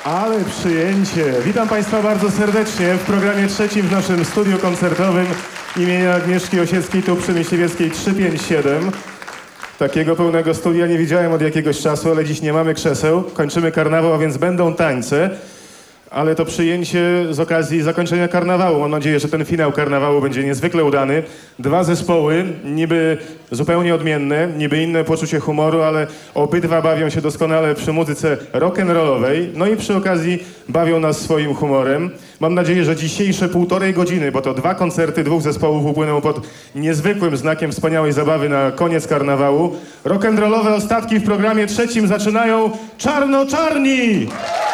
Ale przyjęcie. Witam Państwa bardzo serdecznie w programie trzecim w naszym studiu koncertowym imienia Agnieszki Osieckiej tu przy Myśliwieckiej 357. Takiego pełnego studia nie widziałem od jakiegoś czasu, ale dziś nie mamy krzeseł. Kończymy karnawał, a więc będą tańce. Ale to przyjęcie z okazji zakończenia karnawału. Mam nadzieję, że ten finał karnawału będzie niezwykle udany. Dwa zespoły, niby zupełnie odmienne, niby inne poczucie humoru, ale obydwa bawią się doskonale przy muzyce rock'n'rollowej. No i przy okazji bawią nas swoim humorem. Mam nadzieję, że dzisiejsze 1,5 godziny, bo to dwa koncerty dwóch zespołów upłyną pod niezwykłym znakiem wspaniałej zabawy na koniec karnawału. Rock'n'rollowe ostatki w programie trzecim zaczynają Czarno-Czarni!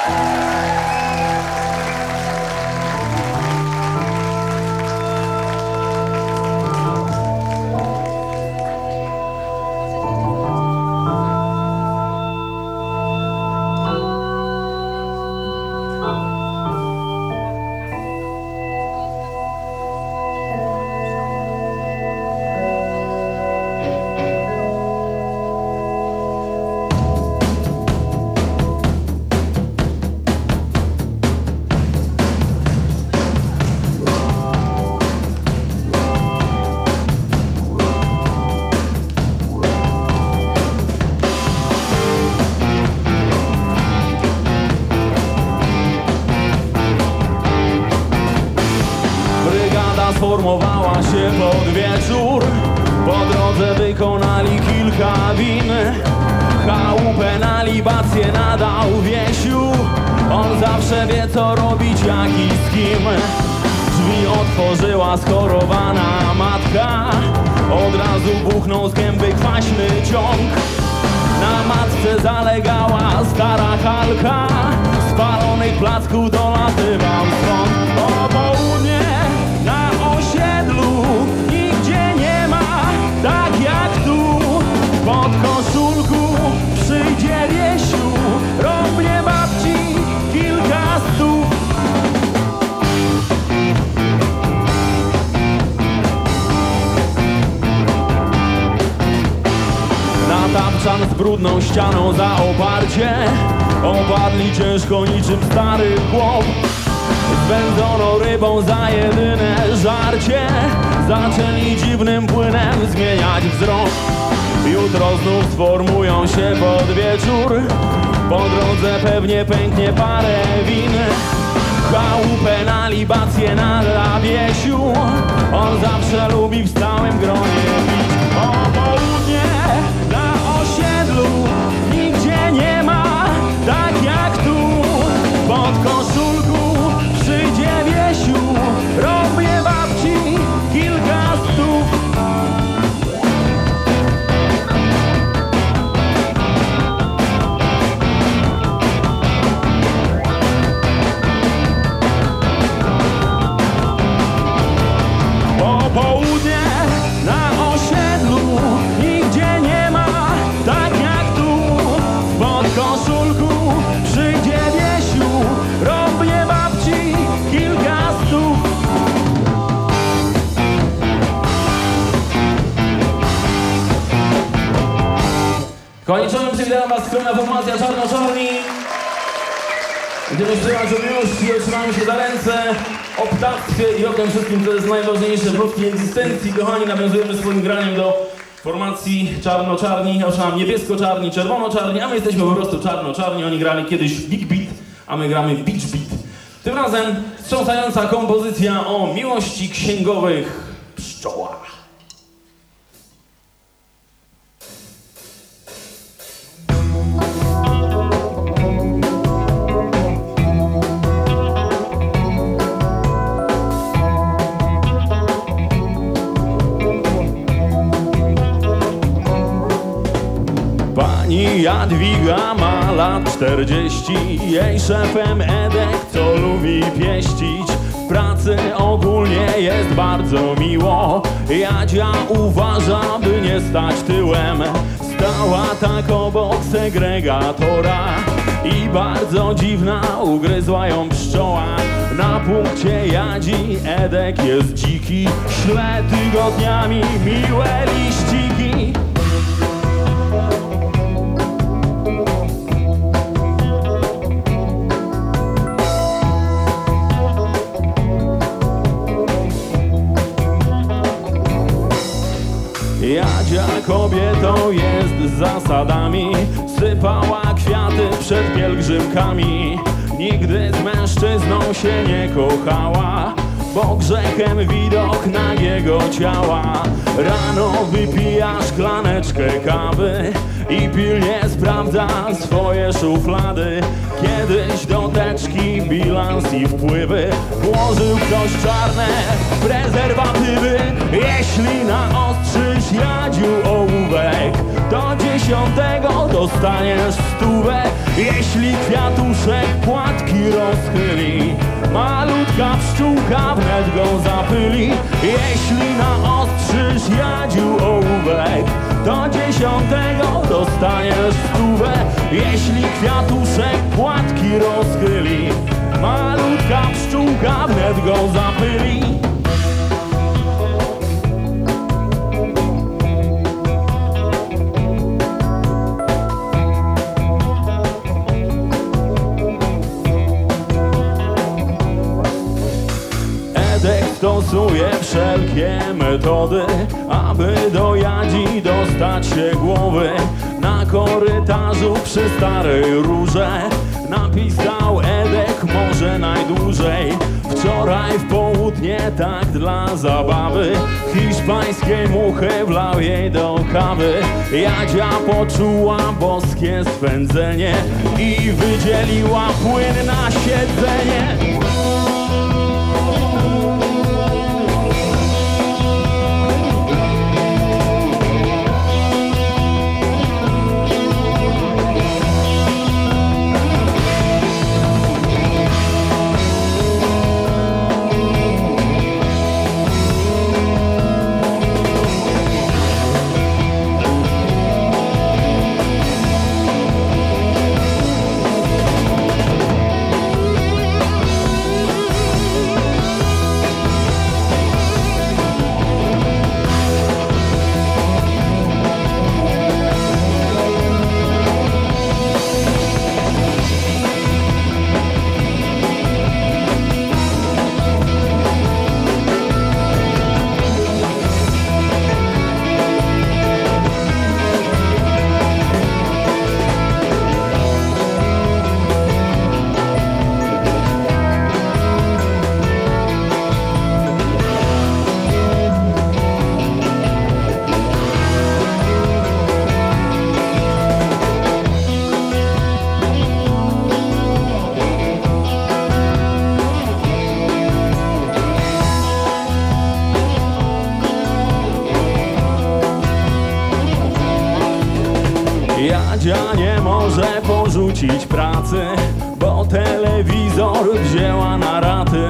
Sformowała się pod wieczór. Po drodze wykonali kilka win. Chałupę na libację nadał Wiesiu. On zawsze wie, co robić, jak i z kim. Drzwi otworzyła schorowana matka. Od razu buchnął z gęby kwaśny ciąg. Na matce zalegała stara Halka. Spalonych placków dolatywał stąd. O południe na osiedlu nigdzie nie ma tak jak tu. Pod koszulku przyjdzie Wiesiu, robię babci kilka stów. Na tapczan z brudną ścianą za oparcie opadli ciężko niczym stary chłop. Zwędzoną rybą za jedyne żarcie zaczęli dziwnym płynem zmieniać wzrok. Jutro znów sformują się pod wieczór. Po drodze pewnie pęknie parę win. Chałupę na libację nada Wiesiu. On zawsze lubi w stałym gronie pić. O południe na osiedlu nigdzie nie ma tak jak tu. Pod koszulku przyjdzie Wiesiu, robię babci kilka stów. Popołudnie na osiedlu nigdzie nie ma tak jak tu. Pod koszulku przyjdzie Wiesiu, robię babci kilka stów. Kończymy, przywitałem was skromna formacja Czarno-Czarni. Będziemy śpiewać o miłości, otrzymamy się za ręce, o ptactwie i o tym wszystkim, co jest najważniejsze w ludzkiej egzystencji. Kochani, nawiązujemy swoim graniem do formacji Czarno-Czarni, owszem, niebiesko-czarni, czerwono-czarni, a my jesteśmy po prostu czarno-czarni. Oni grali kiedyś Big Beat, a my gramy Beach Beat. Tym razem wstrząsająca kompozycja o miłości księgowych pszczołach. Pani Jadwiga ma lat 40, jej szefem Edek, co lubi pieścić. W pracy ogólnie jest bardzo miło, Jadzia uważa, by nie stać tyłem. Stała tak obok segregatora i bardzo dziwna, ugryzła ją pszczoła. Na punkcie Jadzi Edek jest dziki, śle tygodniami miłe liściki. kobietą jest z zasadami, sypała kwiaty przed pielgrzymkami. Nigdy z mężczyzną się nie kochała, bo grzechem widok nagiego ciała. Rano wypija szklaneczkę kawy i pilnie sprawdza swoje szuflady. Kiedyś do teczki bilans i wpływy włożył ktoś czarne prezerwatywy. Jeśli naostrzysz Jadziu ołówek, do 10 dostaniesz 100. Jeśli kwiatuszek płatki rozchyli, malutka pszczółka wnet go zapyli. Jeśli naostrzysz Jadziu ołówek, do 10 dostaniesz 100. Jeśli kwiatuszek płatki rozchyli, malutka pszczółka wnet go zapyli. Stosuje wszelkie metody, aby do Jadzi dostać się głowy. Na korytarzu przy Starej Róże napisał Edek może najdłużej. Wczoraj w południe tak dla zabawy hiszpańskiej muchy wlał jej do kawy. Jadzia poczuła boskie swędzenie i wydzieliła płyn na siedzenie. Jadzia nie może porzucić pracy, bo telewizor wzięła na raty.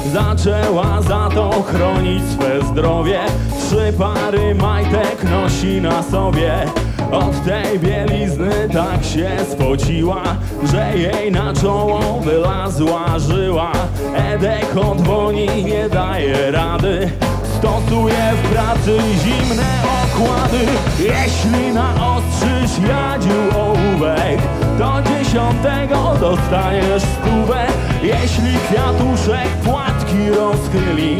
Zaczęła za to chronić swe zdrowie, 3 pary majtek nosi na sobie. Od tej bielizny tak się spociła, że jej na czoło wylazła żyła. Edek od woni nie daje rady, stosuje w pracy zimne okłady. Jeśli naostrzysz Jadziu ołówek, do 10 dostaniesz 100. Jeśli kwiatuszek płatki rozchyli,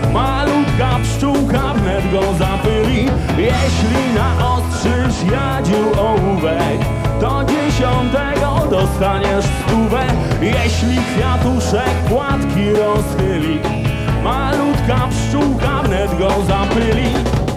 malutka pszczółka wnet go zapyli. Jeśli naostrzysz Jadziu ołówek, do 10 dostaniesz 100. Jeśli kwiatuszek płatki rozchyli, malutka pszczółka wnet go zapyli.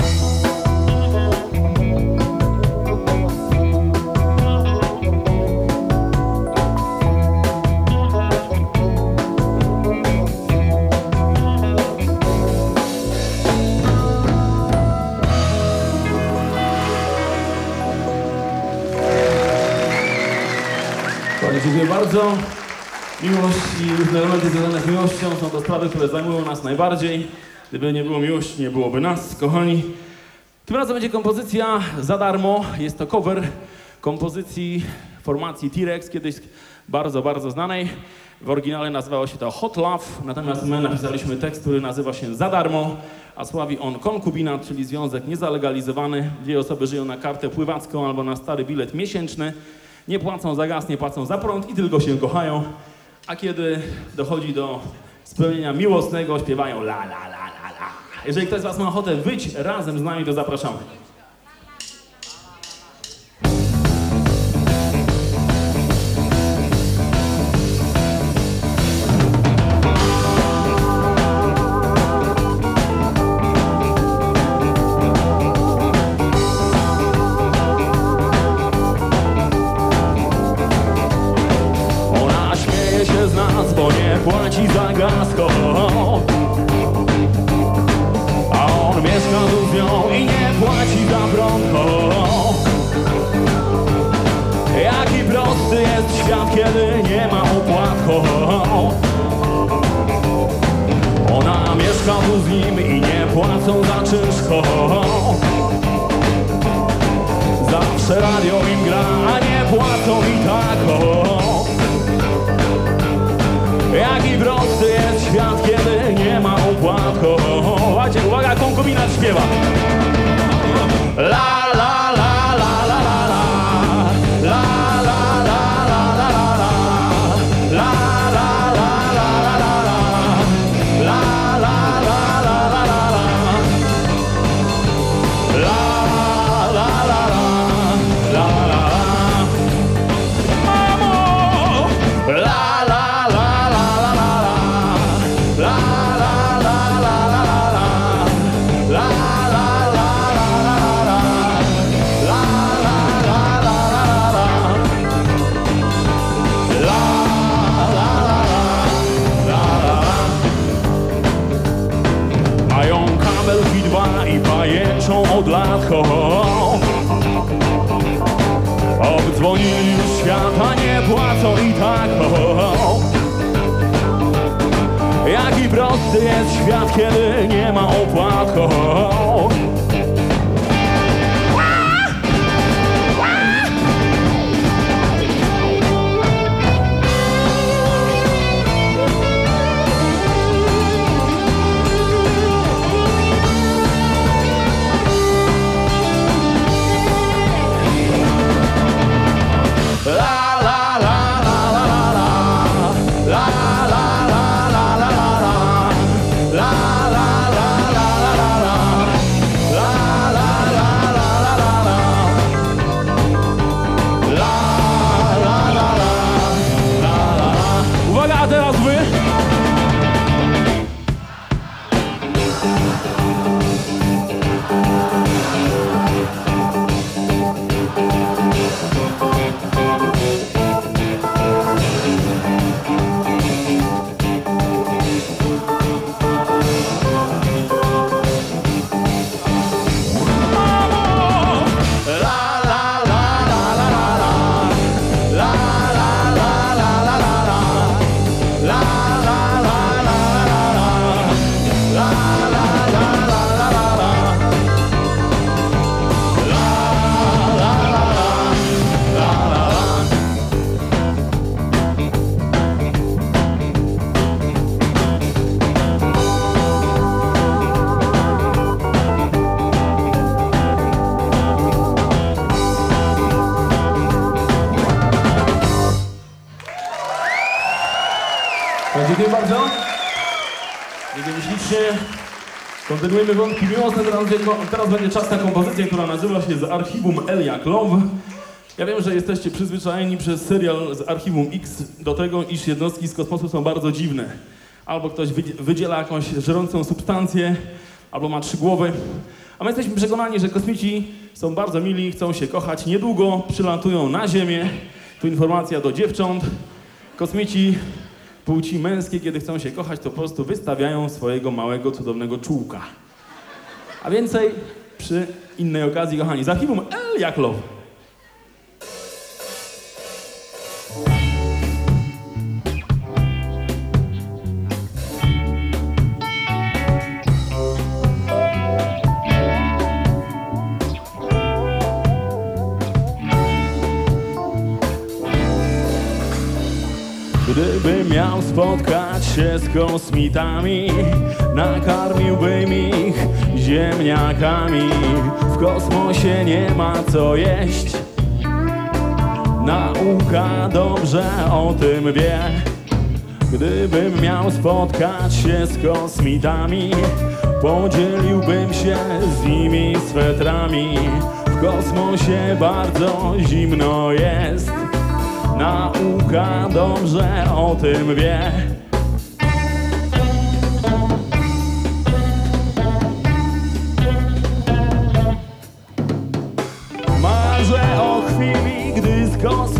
Dziękuję bardzo. Miłość i różne elementy związane z miłością są to sprawy, które zajmują nas najbardziej. Gdyby nie było miłości, nie byłoby nas, kochani. Tym razem będzie kompozycja za darmo. Jest to cover kompozycji formacji T-Rex, kiedyś bardzo, bardzo znanej. W oryginale nazywało się to Hot Love, natomiast my napisaliśmy tekst, który nazywa się Za darmo, a sławi on konkubinat, czyli związek niezalegalizowany. 2 osoby żyją na kartę pływacką albo na stary bilet miesięczny. Nie płacą za gaz, nie płacą za prąd i tylko się kochają. A kiedy dochodzi do spełnienia miłosnego, śpiewają la la la la la. Jeżeli ktoś z was ma ochotę wyć razem z nami, to zapraszamy. płaci za gaz. A on mieszka tu z nią i nie płaci za prąd. Jaki prosty jest świat, kiedy nie ma opłat. Ona mieszka tu z nim i nie płacą za czynsz. Zawsze radio im gra, a nie płacą i tak. Jaki prosty jest świat, kiedy nie ma opłat. Uwaga, uwaga, konkubinat śpiewa. La la la la la la la la la la la la la la od lat. Obdzwonili już świat, a nie płacą i tak. Jaki prosty jest świat, kiedy nie ma opłat. Dziękuję bardzo. Dziękuję ślicznie. Kontynuujemy wątki miłosne. Teraz będzie czas na kompozycję, która nazywa się Z archiwum El Jak Love. Ja wiem, że jesteście przyzwyczajeni przez serial z Archiwum X do tego, iż jednostki z kosmosu są bardzo dziwne. Albo ktoś wydziela jakąś żrącą substancję, albo ma 3 głowy. A my jesteśmy przekonani, że kosmici są bardzo mili, chcą się kochać. Niedługo przylatują na Ziemię. Tu informacja do dziewcząt. Kosmici płci męskiej, kiedy chcą się kochać, to po prostu wystawiają swojego małego, cudownego czółka. A więcej przy innej okazji, kochani. Z archiwum El Jak Love. Gdybym miał spotkać się z kosmitami, nakarmiłbym ich ziemniakami. W kosmosie nie ma co jeść, nauka dobrze o tym wie. Gdybym miał spotkać się z kosmitami, podzieliłbym się z nimi swetrami. W kosmosie bardzo zimno jest, nauka dobrze o tym wie. Marzę o chwili, gdy z kosmosu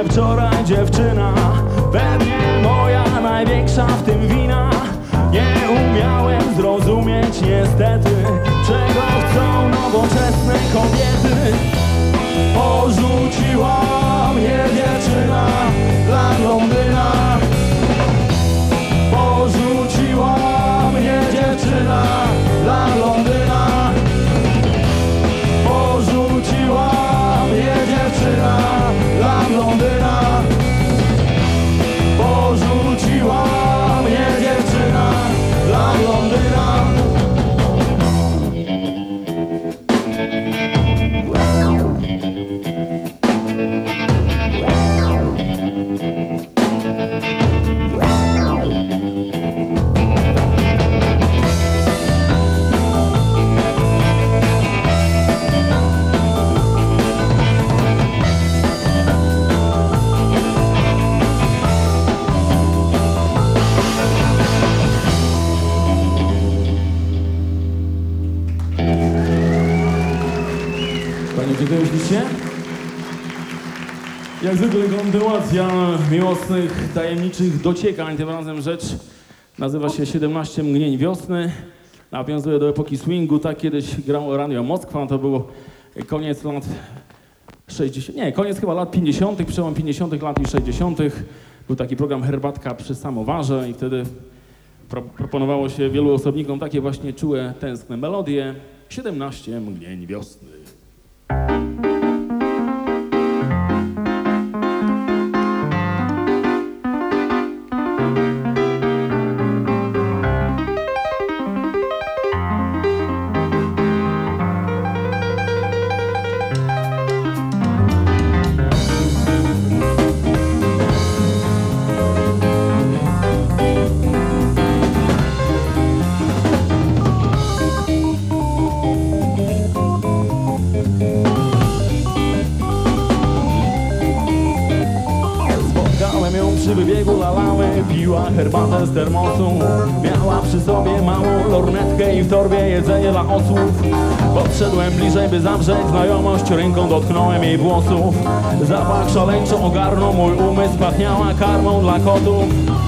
mnie wczoraj dziewczyna, pewnie moja największa w tym wina. Nie umiałem zrozumieć niestety, czego chcą nowoczesne kobiety. Porzuciła mnie dziewczyna dla blondyna. Porzuciła mnie dziewczyna dla blondyna. Porzuciła mnie dziewczyna dla blondyna. Porzuciła mnie dziewczyna dla blondyna. Dziękuję ślicznie. Jak zwykle kontynuacja miłosnych, tajemniczych dociekań. Tym razem rzecz nazywa się 17 mgnień wiosny. Nawiązuje do epoki swingu. Tak kiedyś grało Radio Moskwa. To było koniec lat 60. Nie, koniec chyba lat 50., przełom 50. lat i 60. Był taki program Herbatka przy samowarze i wtedy proponowało się wielu osobnikom takie właśnie czułe, tęskne melodie. 17 mgnień wiosny. Przy wybiegu lalały, piła herbatę z termosu. Miała przy sobie małą lornetkę i w torbie jedzenie dla osłów. Podszedłem bliżej, by zawrzeć znajomość, ręką dotknąłem jej włosów. Zapach szaleńczo ogarnął mój umysł, pachniała karmą dla kotów.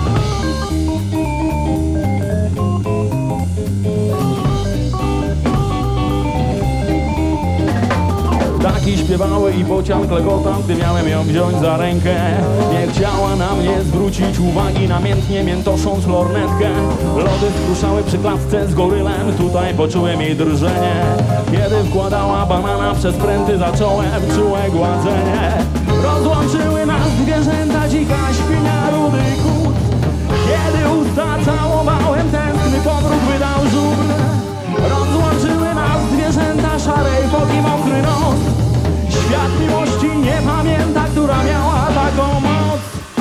Ptaki śpiewały i bocian klekotał, gdy miałem ją wziąć za rękę. Nie chciała na mnie zwrócić uwagi, namiętnie miętosząc lornetkę. Lody skruszały przy klatce z gorylem, tutaj poczułem jej drżenie. Kiedy wkładała banana przez pręty, zacząłem czułe gładzenie. Rozłączyły nas zwierzęta, dzika świnia, rudy kot. Kiedy usta całowałem, tęskny powrót wydał żur. Rozłączyły nas zwierzęta, szarej foki, mokry nos. Świat miłości nie pamięta, która miała taką moc.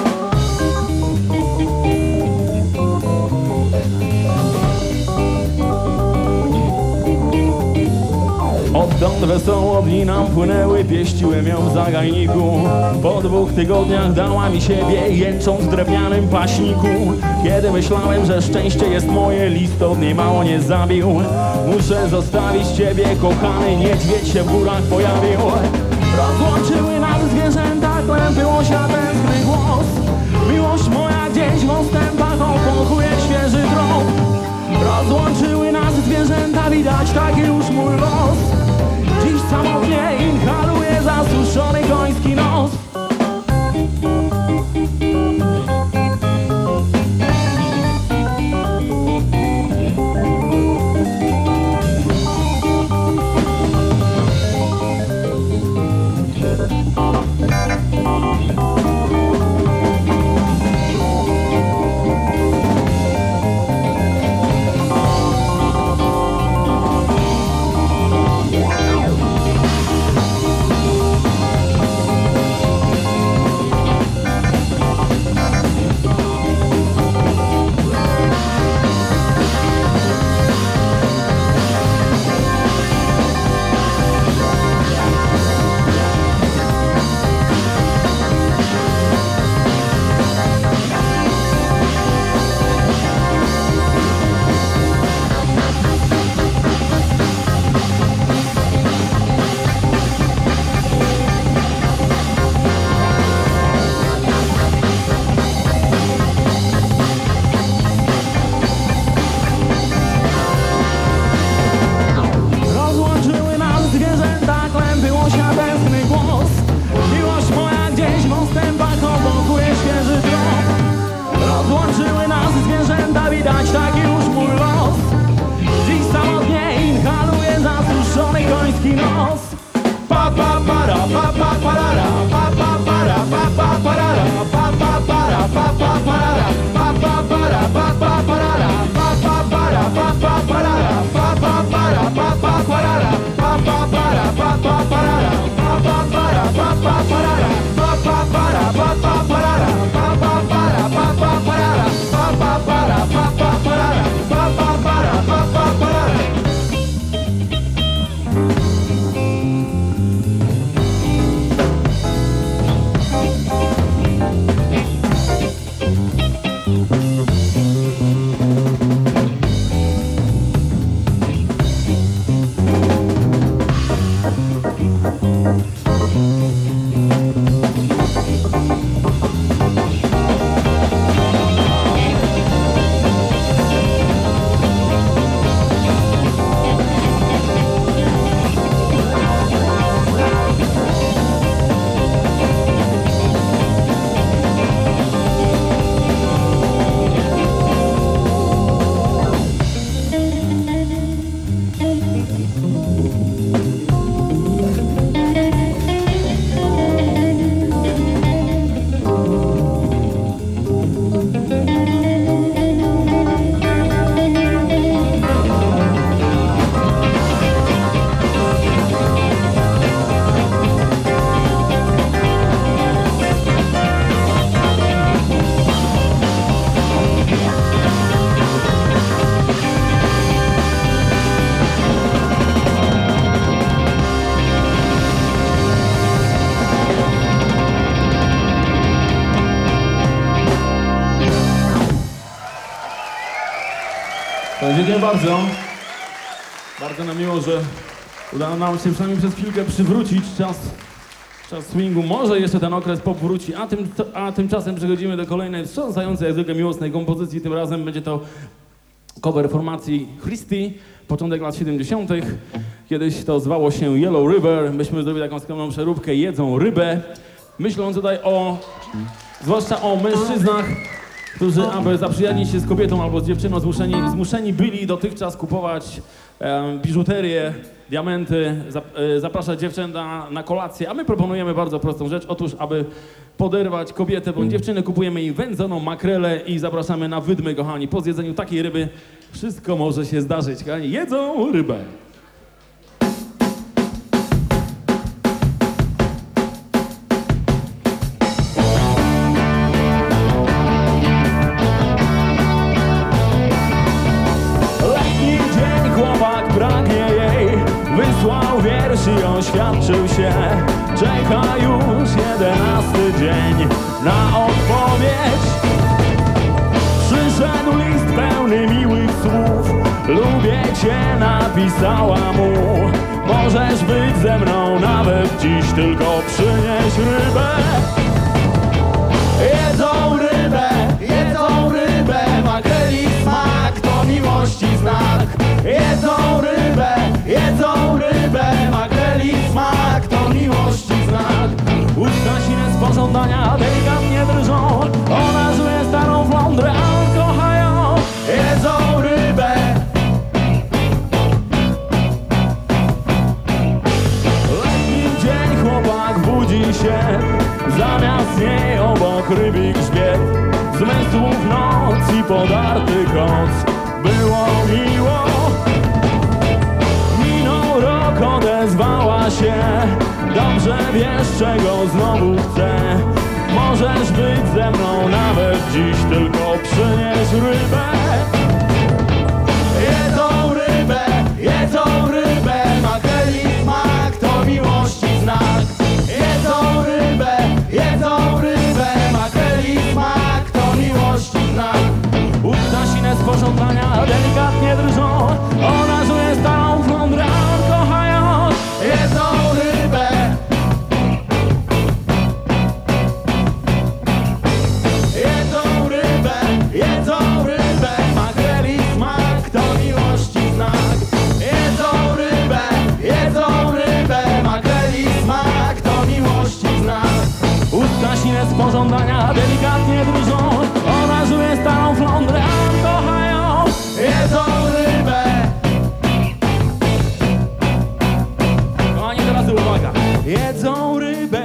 Odtąd wesoło dni nam płynęły, pieściłem ją w zagajniku. Po 2 tygodniach dała mi siebie, jęcząc w drewnianym paśniku. Kiedy myślałem, że szczęście jest moje, list od niej mało nie zabił. Muszę zostawić ciebie, kochany, niedźwiedź się w górach pojawił. Rozłączyły nas zwierzęta, kłęby łosia, tęskny głos. Miłość moja gdzieś w ostępach opąchuje świeży trop. Rozłączyły nas zwierzęta, widać taki już mój los. Dziś samotnie inhaluję zasuszony koński nos. Dziękuję bardzo. Bardzo nam miło, że udało nam się przynajmniej przez chwilkę przywrócić czas swingu. Może jeszcze ten okres pop wróci, a tymczasem przechodzimy do kolejnej wstrząsającej, jak zwykle miłosnej kompozycji. Tym razem będzie to cover formacji Christy, początek lat 70. Kiedyś to zwało się Yellow River. Myśmy zrobili taką skromną przeróbkę Jedzą rybę. Myśląc tutaj zwłaszcza o mężczyznach, którzy, aby zaprzyjaźnić się z kobietą albo z dziewczyną, zmuszeni byli dotychczas kupować biżuterię, diamenty, zapraszać dziewczęta na kolację, a my proponujemy bardzo prostą rzecz. Otóż, aby poderwać kobietę bądź dziewczynę, kupujemy jej wędzoną makrelę i zapraszamy na wydmy, kochani. Po zjedzeniu takiej ryby wszystko może się zdarzyć, kochani. Jedzą rybę. Wysłał wiersz i oświadczył się. Czeka już 11 dzień na odpowiedź. Przyszedł list pełny miłych słów. Lubię cię, napisała mu. Możesz być ze mną nawet dziś, tylko przynieś rybę. Jedzą rybę, makreli smak to miłości znak. Jedzą rybę, makreli smak to miłości znak. Usta sine z pożądania delikatnie drżą. Ona żuje starą flądrę, a on kocha ją. Jedzą rybę. Letni dzień, chłopak budzi się. Zamiast niej obok rybi grzbiet. Zmysłów noc i podarty koc. Było miło. Minął rok, odezwała się. Dobrze wiesz, czego znowu chcę. Możesz być ze mną nawet dziś, tylko przynieś rybę. Jedzą rybę, makreli smak to miłości znak. Jedzą rybę, makreli smak to miłości znak. Usta sine z pożądania delikatnie drżą. Ona żuje starą flądrę, a on kocha ją. Jedzą rybę. Jedzą rybę, makreli smak to miłości znak. Jedzą rybę, makreli smak to miłości znak. Usta sine z pożądania delikatnie drżą. Ona żuje starą flądrę, a on kocha ją. Jedzą rybę. Kochani, teraz uwaga. Jedzą rybę,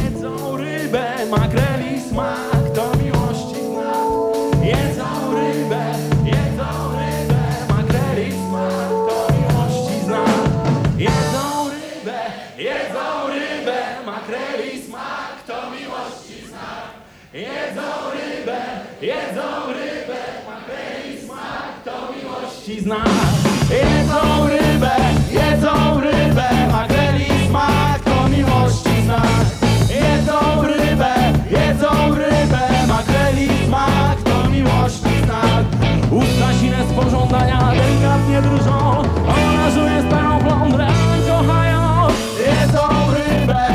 makreli smak to miłości znak. Jedzą rybę, makreli smak to miłości znak. Jedzą rybę, makreli smak to miłości znak. Jedzą rybę, makreli smak to miłości znak. Jedzą rybę, makreli smak to miłości znak. Jedzą rybę, makreli smak to miłości znak. Usta sine z pożądania delikatnie drżą. Ona żuje starą flądrę, a on kocha ją. Jedzą rybę.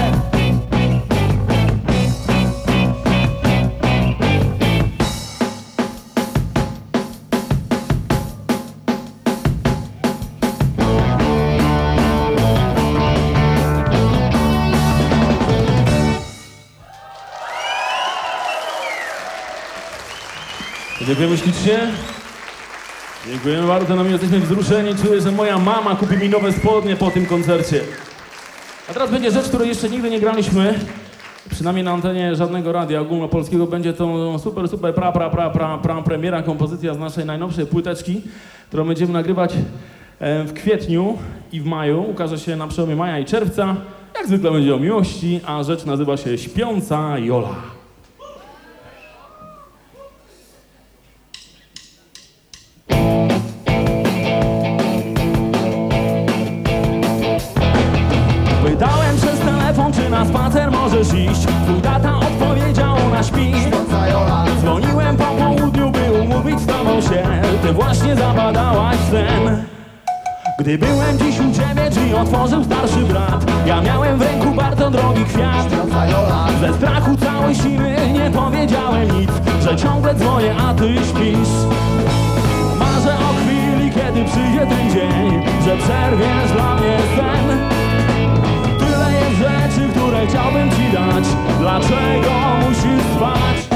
Dziękujemy ślicznie. Dziękujemy bardzo, no my jesteśmy wzruszeni. Czuję, że moja mama kupi mi nowe spodnie po tym koncercie. A teraz będzie rzecz, której jeszcze nigdy nie graliśmy. Przynajmniej na antenie żadnego radia ogólnopolskiego. Będzie to super premiera, kompozycja z naszej najnowszej płyteczki, którą będziemy nagrywać w kwietniu i w maju. Ukaże się na przełomie maja i czerwca. Jak zwykle będzie o miłości, a rzecz nazywa się Śpiąca Jola. Pytałem przez telefon, czy na spacer możesz iść. Twój tata odpowiedział, ona śpi. Dzwoniłem po południu, by umówić z tobą się. Ty że właśnie zabadałaś w sen. Gdy byłem dziś u ciebie, drzwi otworzył starszy brat. Ja miałem w ręku bardzo drogi kwiat. Ze strachu całej siły nie powiedziałem nic, że ciągle dzwonię, a ty śpisz. Marzę o chwili, kiedy przyjdzie ten dzień, że przerwiesz dla mnie sen. Tyle jest rzeczy, które chciałbym ci dać. Dlaczego musisz spać?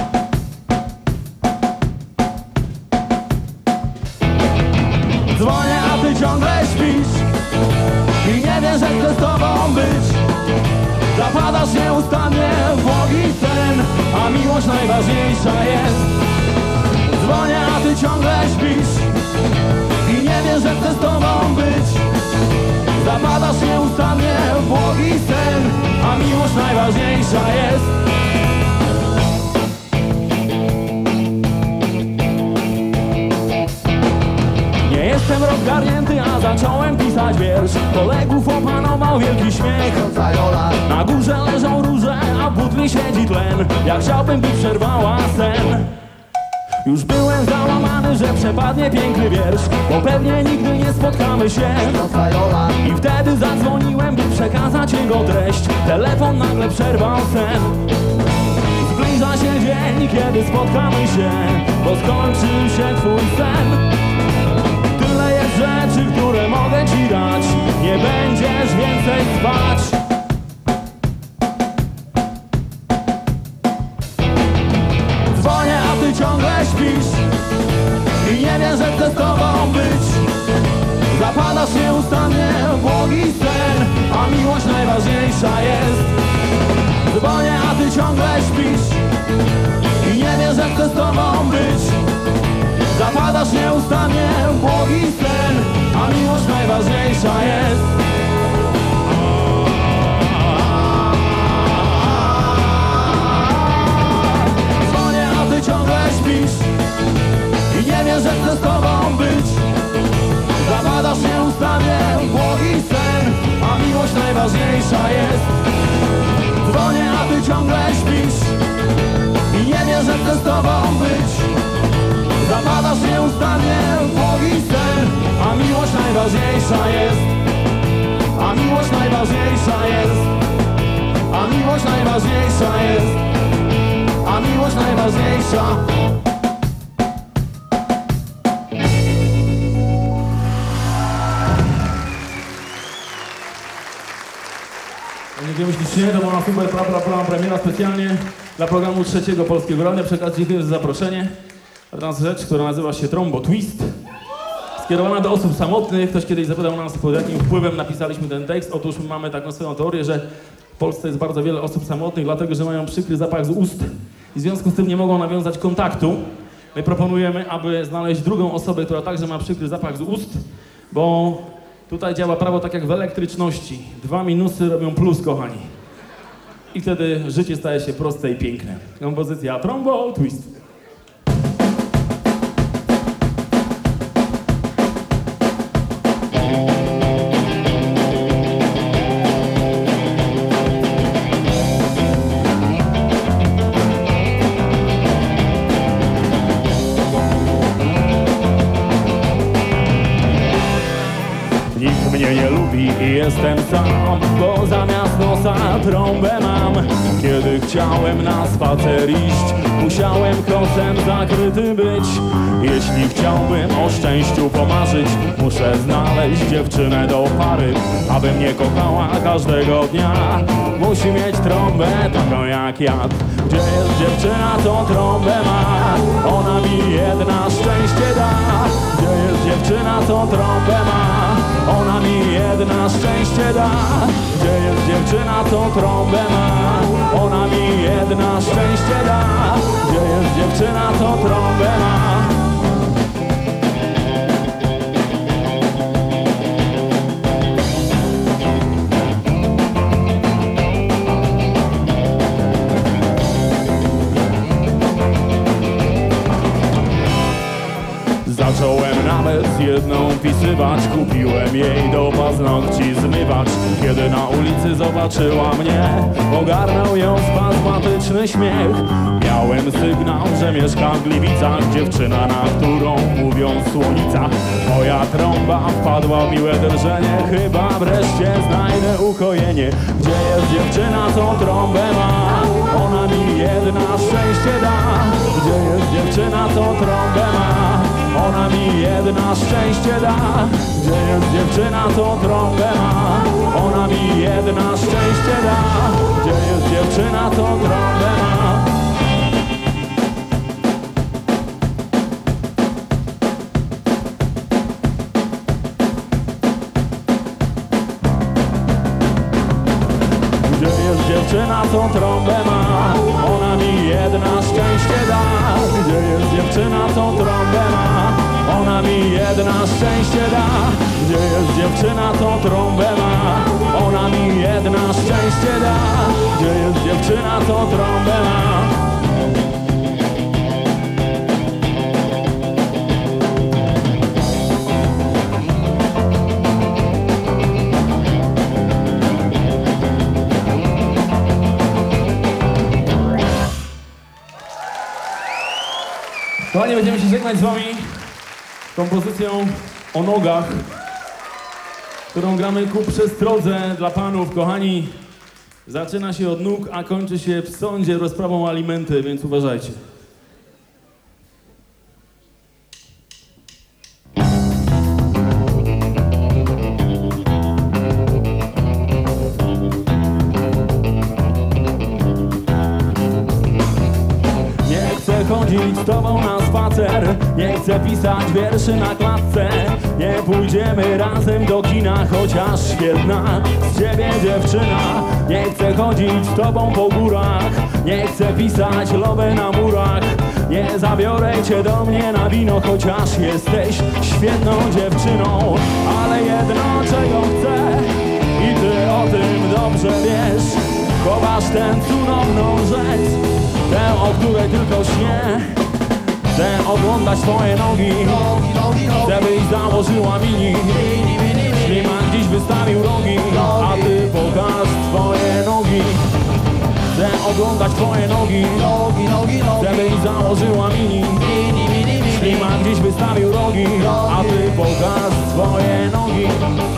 Dzwonię, a ty ciągle śpisz i nie wiesz, że chcę z tobą być. Zapadasz nieustannie w błogi sen, a miłość najważniejsza jest. Dzwonię, a ty ciągle śpisz i nie wiesz, że chcę z tobą być. Zapadasz nieustannie w błogi sen, a miłość najważniejsza jest. Jestem rozgarnięty, a zacząłem pisać wiersz. Kolegów opanował wielki śmiech. Na górze leżą róże, a w butli siedzi tlen. Ja chciałbym, by przerwała sen. Już byłem załamany, że przepadnie piękny wiersz, bo pewnie nigdy nie spotkamy się. I wtedy zadzwoniłem, by przekazać jego treść. Telefon nagle przerwał sen. Zbliża się dzień, kiedy spotkamy się, bo skończył się twój sen. Tyle jest rzeczy, które mogę ci dać. Nie będziesz więcej spać. Dzwonię, a ty ciągle śpisz i nie wiesz, że chcę z tobą być. Zapadasz nieustannie w błogi sen, a miłość najważniejsza jest. Dzwonię, a ty ciągle śpisz i nie wiesz, że chcę z tobą być. Zapadasz nieustannie w błogi sen, a miłość najważniejsza jest. Dzwonię, a ty ciągle śpisz i nie wiesz, że chcę z tobą być. Zapadasz nieustannie w błogi sen, a miłość najważniejsza jest. Dzwonię, a ty ciągle śpisz i nie wiesz, że chcę z tobą być. Zapadasz nieustannie w błogi sen, a miłość najważniejsza jest. A miłość najważniejsza jest. A miłość najważniejsza jest. A miłość najważniejsza. Dziękujemy ślicznie, to była super premiera specjalnie dla programu Trzeciego Polskiego Radia. Przekaz dziękuję za zaproszenie. A teraz rzecz, która nazywa się Trombo Twist. Skierowana do osób samotnych. Ktoś kiedyś zapytał nas, pod jakim wpływem napisaliśmy ten tekst. Otóż my mamy taką swoją teorię, że w Polsce jest bardzo wiele osób samotnych, dlatego że mają przykry zapach z ust i w związku z tym nie mogą nawiązać kontaktu. My proponujemy, aby znaleźć drugą osobę, która także ma przykry zapach z ust, bo tutaj działa prawo tak jak w elektryczności. 2 minusy robią plus, kochani. I wtedy życie staje się proste i piękne. Kompozycja Trombo Twist. Nikt mnie nie lubi i jestem sam, bo zamiast nosa trąbę mam. Kiedy chciałem na spacer iść, musiałem kąsem zakryty być. Jeśli chciałbym o szczęściu pomarzyć, muszę znaleźć dziewczynę do pary, aby mnie kochała każdego dnia. Musi mieć trąbę taką jak ja. Gdzie jest dziewczyna, co trąbę ma? Ona mi jedna szczęście da. Gdzie jest dziewczyna, co trąbę ma? Ona mi jedna szczęście da. Gdzie jest dziewczyna, co trąbę ma? Ona mi jedna szczęście da. Gdzie jest dziewczyna, co trąbę ma? Zacząłem nawet jedną pisywacz. Kupiłem jej do paznokci zmywacz. Kiedy na ulicy zobaczyła mnie, ogarnął ją spazmatyczny śmiech. Miałem sygnał, że mieszka w Gliwicach, dziewczyna, na którą mówią Słonica. Moja trąba wpadła w miłe drżenie, chyba wreszcie znajdę ukojenie. Gdzie jest dziewczyna, co trąbę ma? Ona mi jedna szczęście da. Gdzie jest dziewczyna, co trąbę ma? Ona mi jedna szczęście da. Gdzie jest dziewczyna, co trąbę ma? Ona mi jedna szczęście da. Gdzie jest dziewczyna, co trąbę ma? Dziewczyna, co trąbę ma, ona mi jedna szczęście da. Gdzie jest dziewczyna, co trąbę ma? Ona mi jedna szczęście da. Gdzie jest dziewczyna, co trąbę ma? Ona mi jedna szczęście da. Gdzie jest dziewczyna, co trąbę ma? Kochani, będziemy się żegnać z wami kompozycją o nogach, którą gramy ku przestrodze dla panów. Kochani, zaczyna się od nóg, a kończy się w sądzie rozprawą o alimenty, więc uważajcie. Chodzić z tobą na spacer, nie chcę pisać wierszy na klatce. Nie pójdziemy razem do kina, chociaż świetna z ciebie dziewczyna. Nie chcę chodzić z tobą po górach, nie chcę pisać love na murach. Nie zabiorę cię do mnie na wino, chociaż jesteś świetną dziewczyną. Ale jedno, czego chcę, i ty o tym dobrze wiesz, chowasz tę cudowną rzecz, tę, o której tylko śnię. Chcę oglądać twoje nogi, chcę byś założyła mini. Ślimak dziś wystawił rogi, a ty pokaż twoje nogi. Chcę oglądać twoje nogi, chcę byś założyła mini. Ślimak dziś wystawił rogi, a ty pokaż twoje nogi.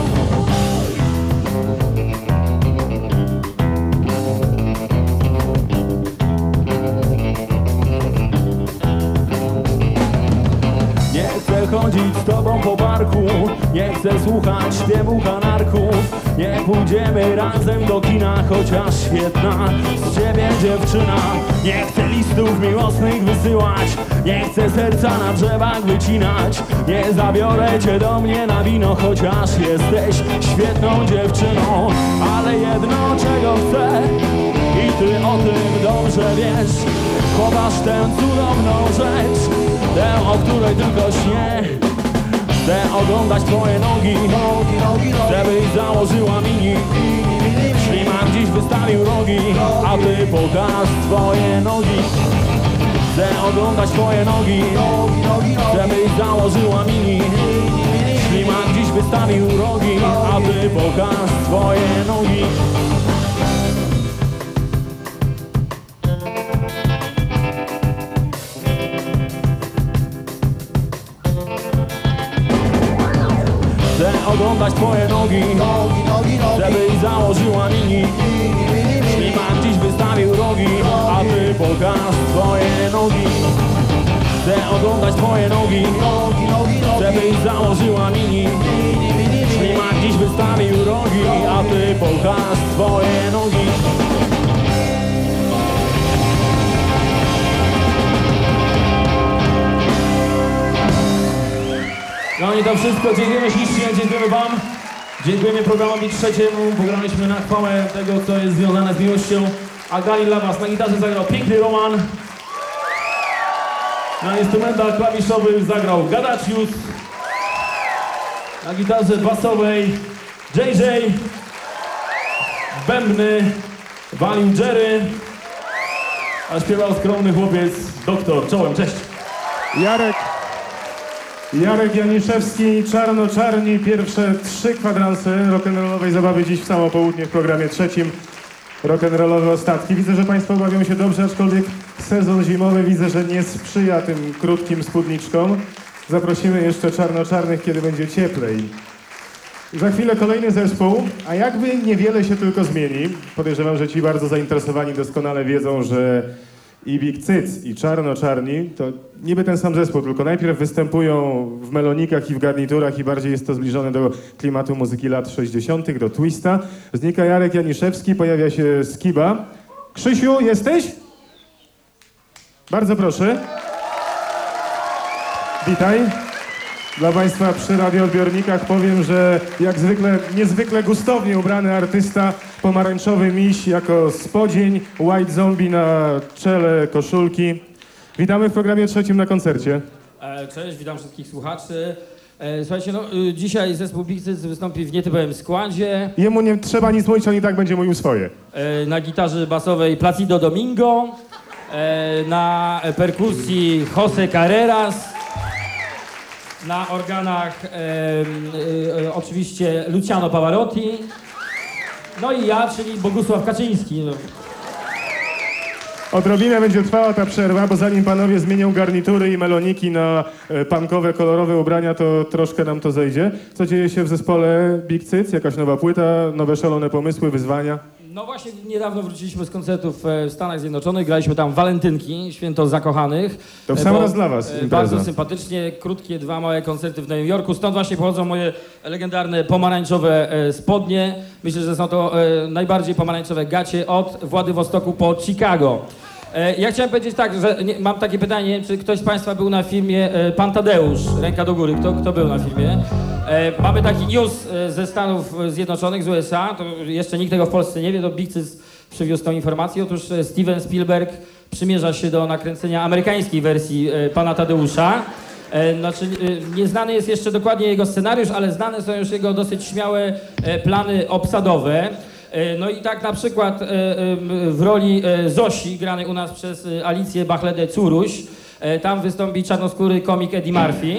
Chodzić z tobą po parku, nie chcę słuchać śpiewu kanarków. Nie pójdziemy razem do kina, chociaż świetna z ciebie dziewczyna. Nie chcę listów miłosnych wysyłać, nie chcę serca na drzewach wycinać. Nie zabiorę cię do mnie na wino, chociaż jesteś świetną dziewczyną. Ale jedno, czego chcę, i ty o tym dobrze wiesz, chowasz tę cudowną rzecz, tę, o której tylko śnię. Chcę oglądać twoje nogi, chcę byś założyła mini. Ślimak dziś wystawił rogi, a ty pokaż twoje nogi. Chcę oglądać twoje nogi, chcę byś założyła mini. Ślimak dziś wystawił rogi, a ty pokaż twoje nogi. Chcę oglądać twoje nogi, żebyś założyła mini. Ślimak dziś wystawił rogi, a ty pokaż twoje nogi. Chcę oglądać twoje nogi, żebyś założyła mini. Ślimak dziś wystawił rogi, a ty pokaż twoje nogi. No i to wszystko. Dziękujemy ślicznie, dziękujemy wam. Dziękujemy programowi trzeciemu. Pograliśmy na chwałę tego, co jest związane z miłością. A Gali dla was na gitarze zagrał piękny Roman. Na instrumentach klawiszowych zagrał Gadacius. Na gitarze basowej JJ. Bębny walił Jerry. A śpiewał skromny chłopiec Doktor. Czołem, cześć. Jarek. Jarek Janiszewski, Czarno-Czarni, pierwsze 3 kwadranse rock'n'rollowej zabawy dziś w samo południe w programie trzecim. Rock'n'rollowe ostatki. Widzę, że Państwo bawią się dobrze, aczkolwiek sezon zimowy widzę, że nie sprzyja tym krótkim spódniczkom. Zaprosimy jeszcze Czarno-Czarnych, kiedy będzie cieplej. Za chwilę kolejny zespół, a jakby niewiele się tylko zmieni. Podejrzewam, że ci bardzo zainteresowani doskonale wiedzą, że i Big Cyc, i Czarno-Czarni to niby ten sam zespół, tylko najpierw występują w melonikach i w garniturach i bardziej jest to zbliżone do klimatu muzyki lat 60., do twista. Znika Jarek Janiszewski, pojawia się Skiba. Krzysiu, jesteś? Bardzo proszę. Witaj. Dla Państwa przy radioodbiornikach powiem, że jak zwykle niezwykle gustownie ubrany artysta, pomarańczowy miś jako spodzień, white zombie na czele koszulki. Witamy w programie trzecim na koncercie. Cześć, witam wszystkich słuchaczy. Słuchajcie, dzisiaj zespół Big Cyc wystąpi w nietypowym składzie. Jemu nie trzeba nic mówić, on i tak będzie mówił swoje. Na gitarze basowej Placido Domingo, na perkusji Jose Carreras, na organach oczywiście Luciano Pavarotti, no i ja, czyli Bogusław Kaczyński. Odrobinę będzie trwała ta przerwa, bo zanim panowie zmienią garnitury i meloniki na punkowe, kolorowe ubrania, to troszkę nam to zejdzie. Co dzieje się w zespole Big Cyc? Jakaś nowa płyta, nowe szalone pomysły, wyzwania? No właśnie niedawno wróciliśmy z koncertów w Stanach Zjednoczonych, graliśmy tam walentynki, święto zakochanych. To w sam raz dla was impreza. Bardzo sympatycznie, krótkie 2 małe koncerty w Nowym Jorku, stąd właśnie pochodzą moje legendarne pomarańczowe spodnie. Myślę, że są to najbardziej pomarańczowe gacie od Władywostoku po Chicago. Ja chciałem powiedzieć tak, że mam takie pytanie, czy ktoś z Państwa był na filmie Pan Tadeusz? Ręka do góry, kto był na filmie? Mamy taki news ze Stanów Zjednoczonych, z USA, to jeszcze nikt tego w Polsce nie wie, to Big Cyc przywiózł tą informację. Otóż Steven Spielberg przymierza się do nakręcenia amerykańskiej wersji Pana Tadeusza. Znaczy, nieznany jest jeszcze dokładnie jego scenariusz, ale znane są już jego dosyć śmiałe plany obsadowe. No i tak na przykład w roli Zosi, granej u nas przez Alicję Bachledę-Curuś, tam wystąpi czarnoskóry komik Eddie Murphy.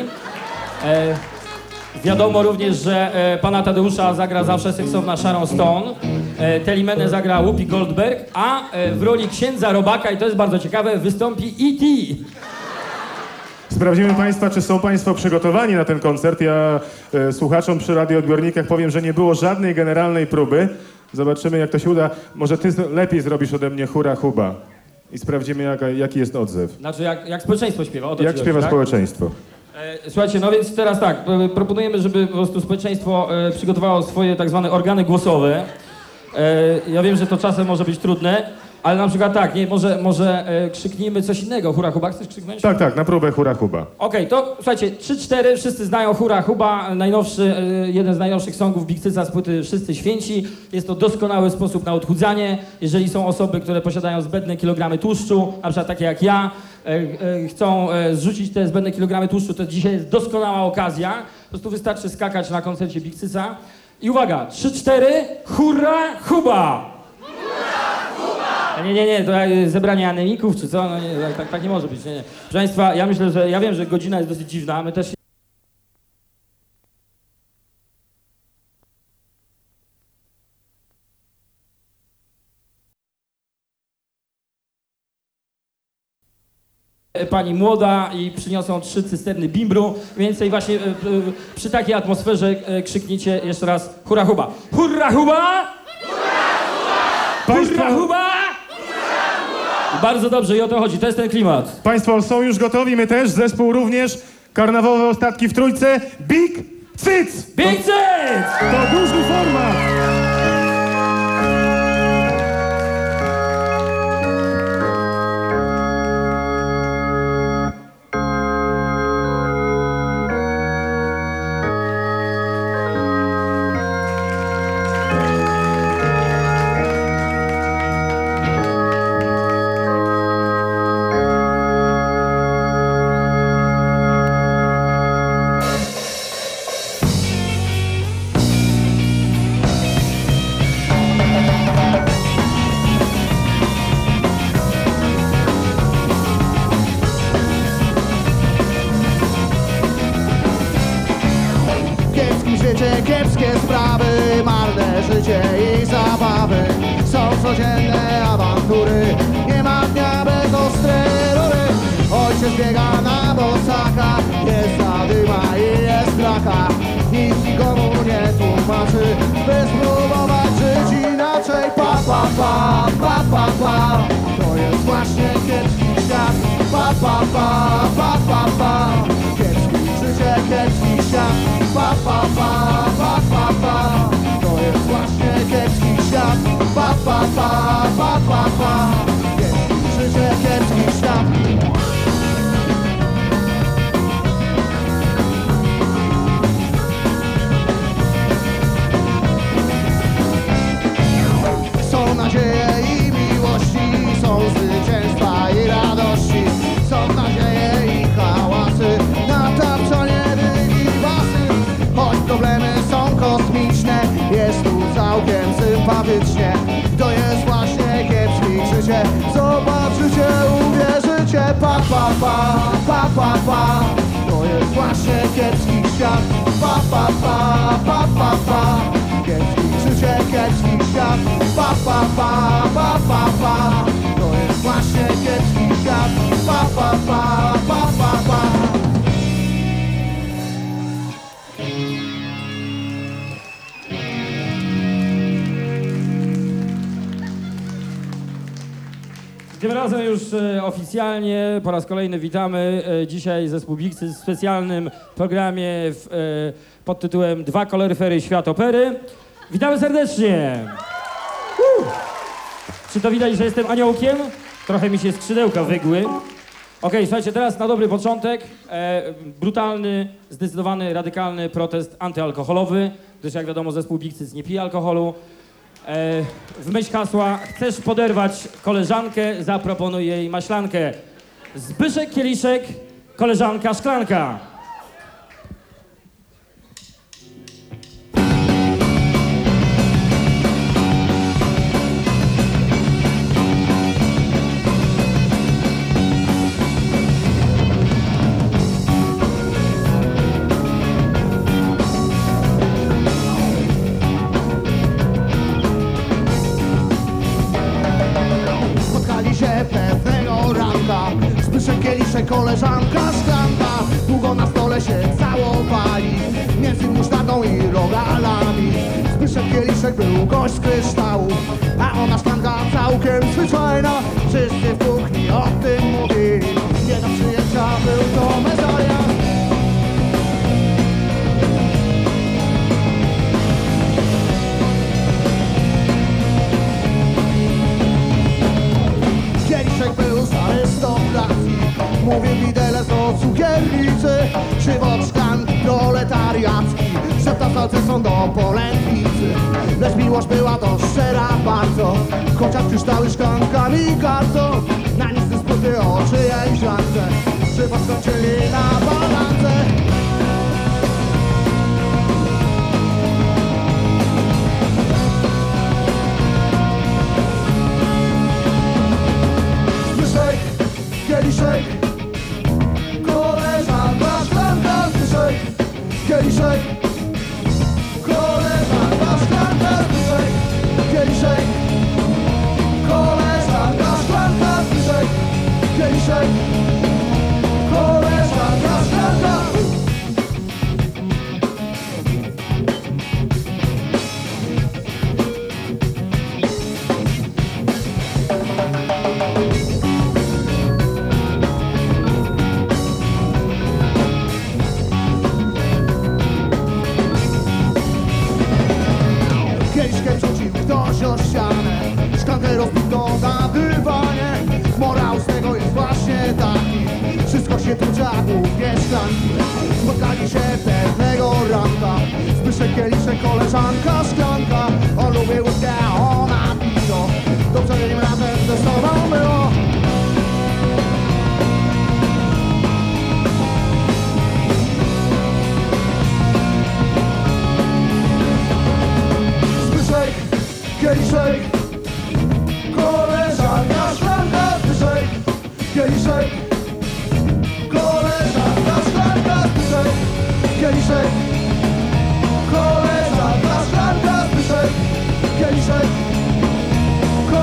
Wiadomo również, że Pana Tadeusza zagra zawsze seksowna Sharon Stone, Telimenę zagra Whoopi Goldberg, a w roli księdza Robaka, i to jest bardzo ciekawe, wystąpi E.T. Sprawdzimy Państwa, czy są Państwo przygotowani na ten koncert. Ja słuchaczom przy radioodbiornikach powiem, że nie było żadnej generalnej próby. Zobaczymy, jak to się uda. Może Ty lepiej zrobisz ode mnie hura huba i sprawdzimy, jaki jest odzew. Znaczy, jak społeczeństwo śpiewa. O to Jak śpiewa tak? społeczeństwo. Słuchajcie, no więc teraz tak, proponujemy, żeby po prostu społeczeństwo przygotowało swoje tak zwane organy głosowe. Ja wiem, że to czasem może być trudne, ale na przykład tak, może krzyknijmy coś innego. Hura huba, chcesz krzyknąć? Tak, na próbę hura huba. Okej, to słuchajcie, 3-4, wszyscy znają Hura Huba, najnowszy, jeden z najnowszych songów Big Cyca z płyty Wszyscy Święci. Jest to doskonały sposób na odchudzanie. Jeżeli są osoby, które posiadają zbędne kilogramy tłuszczu, na przykład takie jak ja, chcą zrzucić te zbędne kilogramy tłuszczu, to dzisiaj jest doskonała okazja. Po prostu wystarczy skakać na koncercie Big Cyca. I uwaga, 3-4, Hura Huba! Nie, to zebranie anemików czy co? No nie, tak nie może być. Nie. Proszę Państwa, ja myślę, że ja wiem, że godzina jest dosyć dziwna, a my też pani młoda i przyniosą 3 cysterny bimbru. Więcej właśnie przy takiej atmosferze krzyknijcie jeszcze raz hura huba. Hurra huba! Hurra huba! Bardzo dobrze i o to chodzi, to jest ten klimat. Państwo są już gotowi, my też, zespół również. Karnawałowe ostatki w trójce. Big Cyc! Big Cyc! To duży format! codzienne awantury. Nie ma dnia bez ostrej rury. Ojciec biega na bosaka, jest zadyma i jest draka. Nikt nikomu nie tłumaczy, by spróbować żyć inaczej. Pa, pa, pa, pa, pa, pa. To jest właśnie kiepski świat. Pa, pa, pa, pa, pa, pa. Kiepski życie, kiepski świat. Pa, pa, pa, pa, pa, pa. To jest właśnie kiepski świat. Pa, pa, pa, pa, pa, pa. Kiepski życie, kiepski świat. Są nadzieje i miłości, są zwycięstwa i radości, są nadzieje i hałasy, na tapczanie wygibasy. Choć problemy są kosmiczne, jest tu całkiem sympatycznie. To jest właśnie kiepski życie, zobaczycie, uwierzycie. Pa, pa, pa, pa, pa, pa. To jest właśnie kiepski świat. Pa, pa, pa, pa, pa, pa. Kiepski życie, kiepski świat. Pa, pa, pa, pa, pa, pa. To jest właśnie kiepski świat. Pa, pa, pa, pa, pa, pa. Tym razem już oficjalnie po raz kolejny witamy dzisiaj zespół Biksy w specjalnym programie pod tytułem Dwa koloryfery Świat Opery. Witamy serdecznie! Czy to widać, że jestem aniołkiem? Trochę mi się skrzydełka wygły. Okej, słuchajcie, teraz na dobry początek brutalny, zdecydowany, radykalny protest antyalkoholowy, gdyż jak wiadomo zespół Biksy nie pije alkoholu. W myśl hasła chcesz poderwać koleżankę, zaproponuj jej maślankę. Zbyszek Kieliszek, koleżanka szklanka. Pewnego ranka Zbyszek, Kieliszek, koleżanka, szklanka. Długo na stole się całowali między musztardą i rogalami. Zbyszek, Kieliszek był gość z kryształu, a ona szklanka całkiem zwyczajna. Wszyscy w kuchni o tym mówili, nie do przyjęcia był to mezaja. Kieliszek był z arystokracji, mówił widelec do cukiernicy. Żywot szklanki proletariacki, szepta salceson do polędwicy. Lecz miłość była to szczera bardzo, chociaż kryształy szklankami gardzą. Na nic nie spłyty oczy jej szklance, żywot skończyli na balance. Kieliszek, koleżanka, szklanka. Zbyszek, Kieliszek, koleżanka, szklanka. Zbyszek, Kieliszek, koleżanka, szklanka. Zbyszek, Kieliszek, koleżanka, szklanka. Kieliszkiem rzucił ktoś o ścianę, szklankę rozbito na dywanie. Morał z tego jest właśnie taki, wszystko się tłucze, a głównie szklanki. Spotkali się pewnego ranka, Zbyszek, Kieliszek, koleżanka, szklanka. On lubił łódkę, a ona piwo, dobrze im razem ze sobą było. Kieliszek, koleżanka, szklanka. Zbyszek, Kieliszek, koleżanka, szklanka. Zbyszek, Kieliszek, koleżanka, szklanka. Zbyszek, Kieliszek,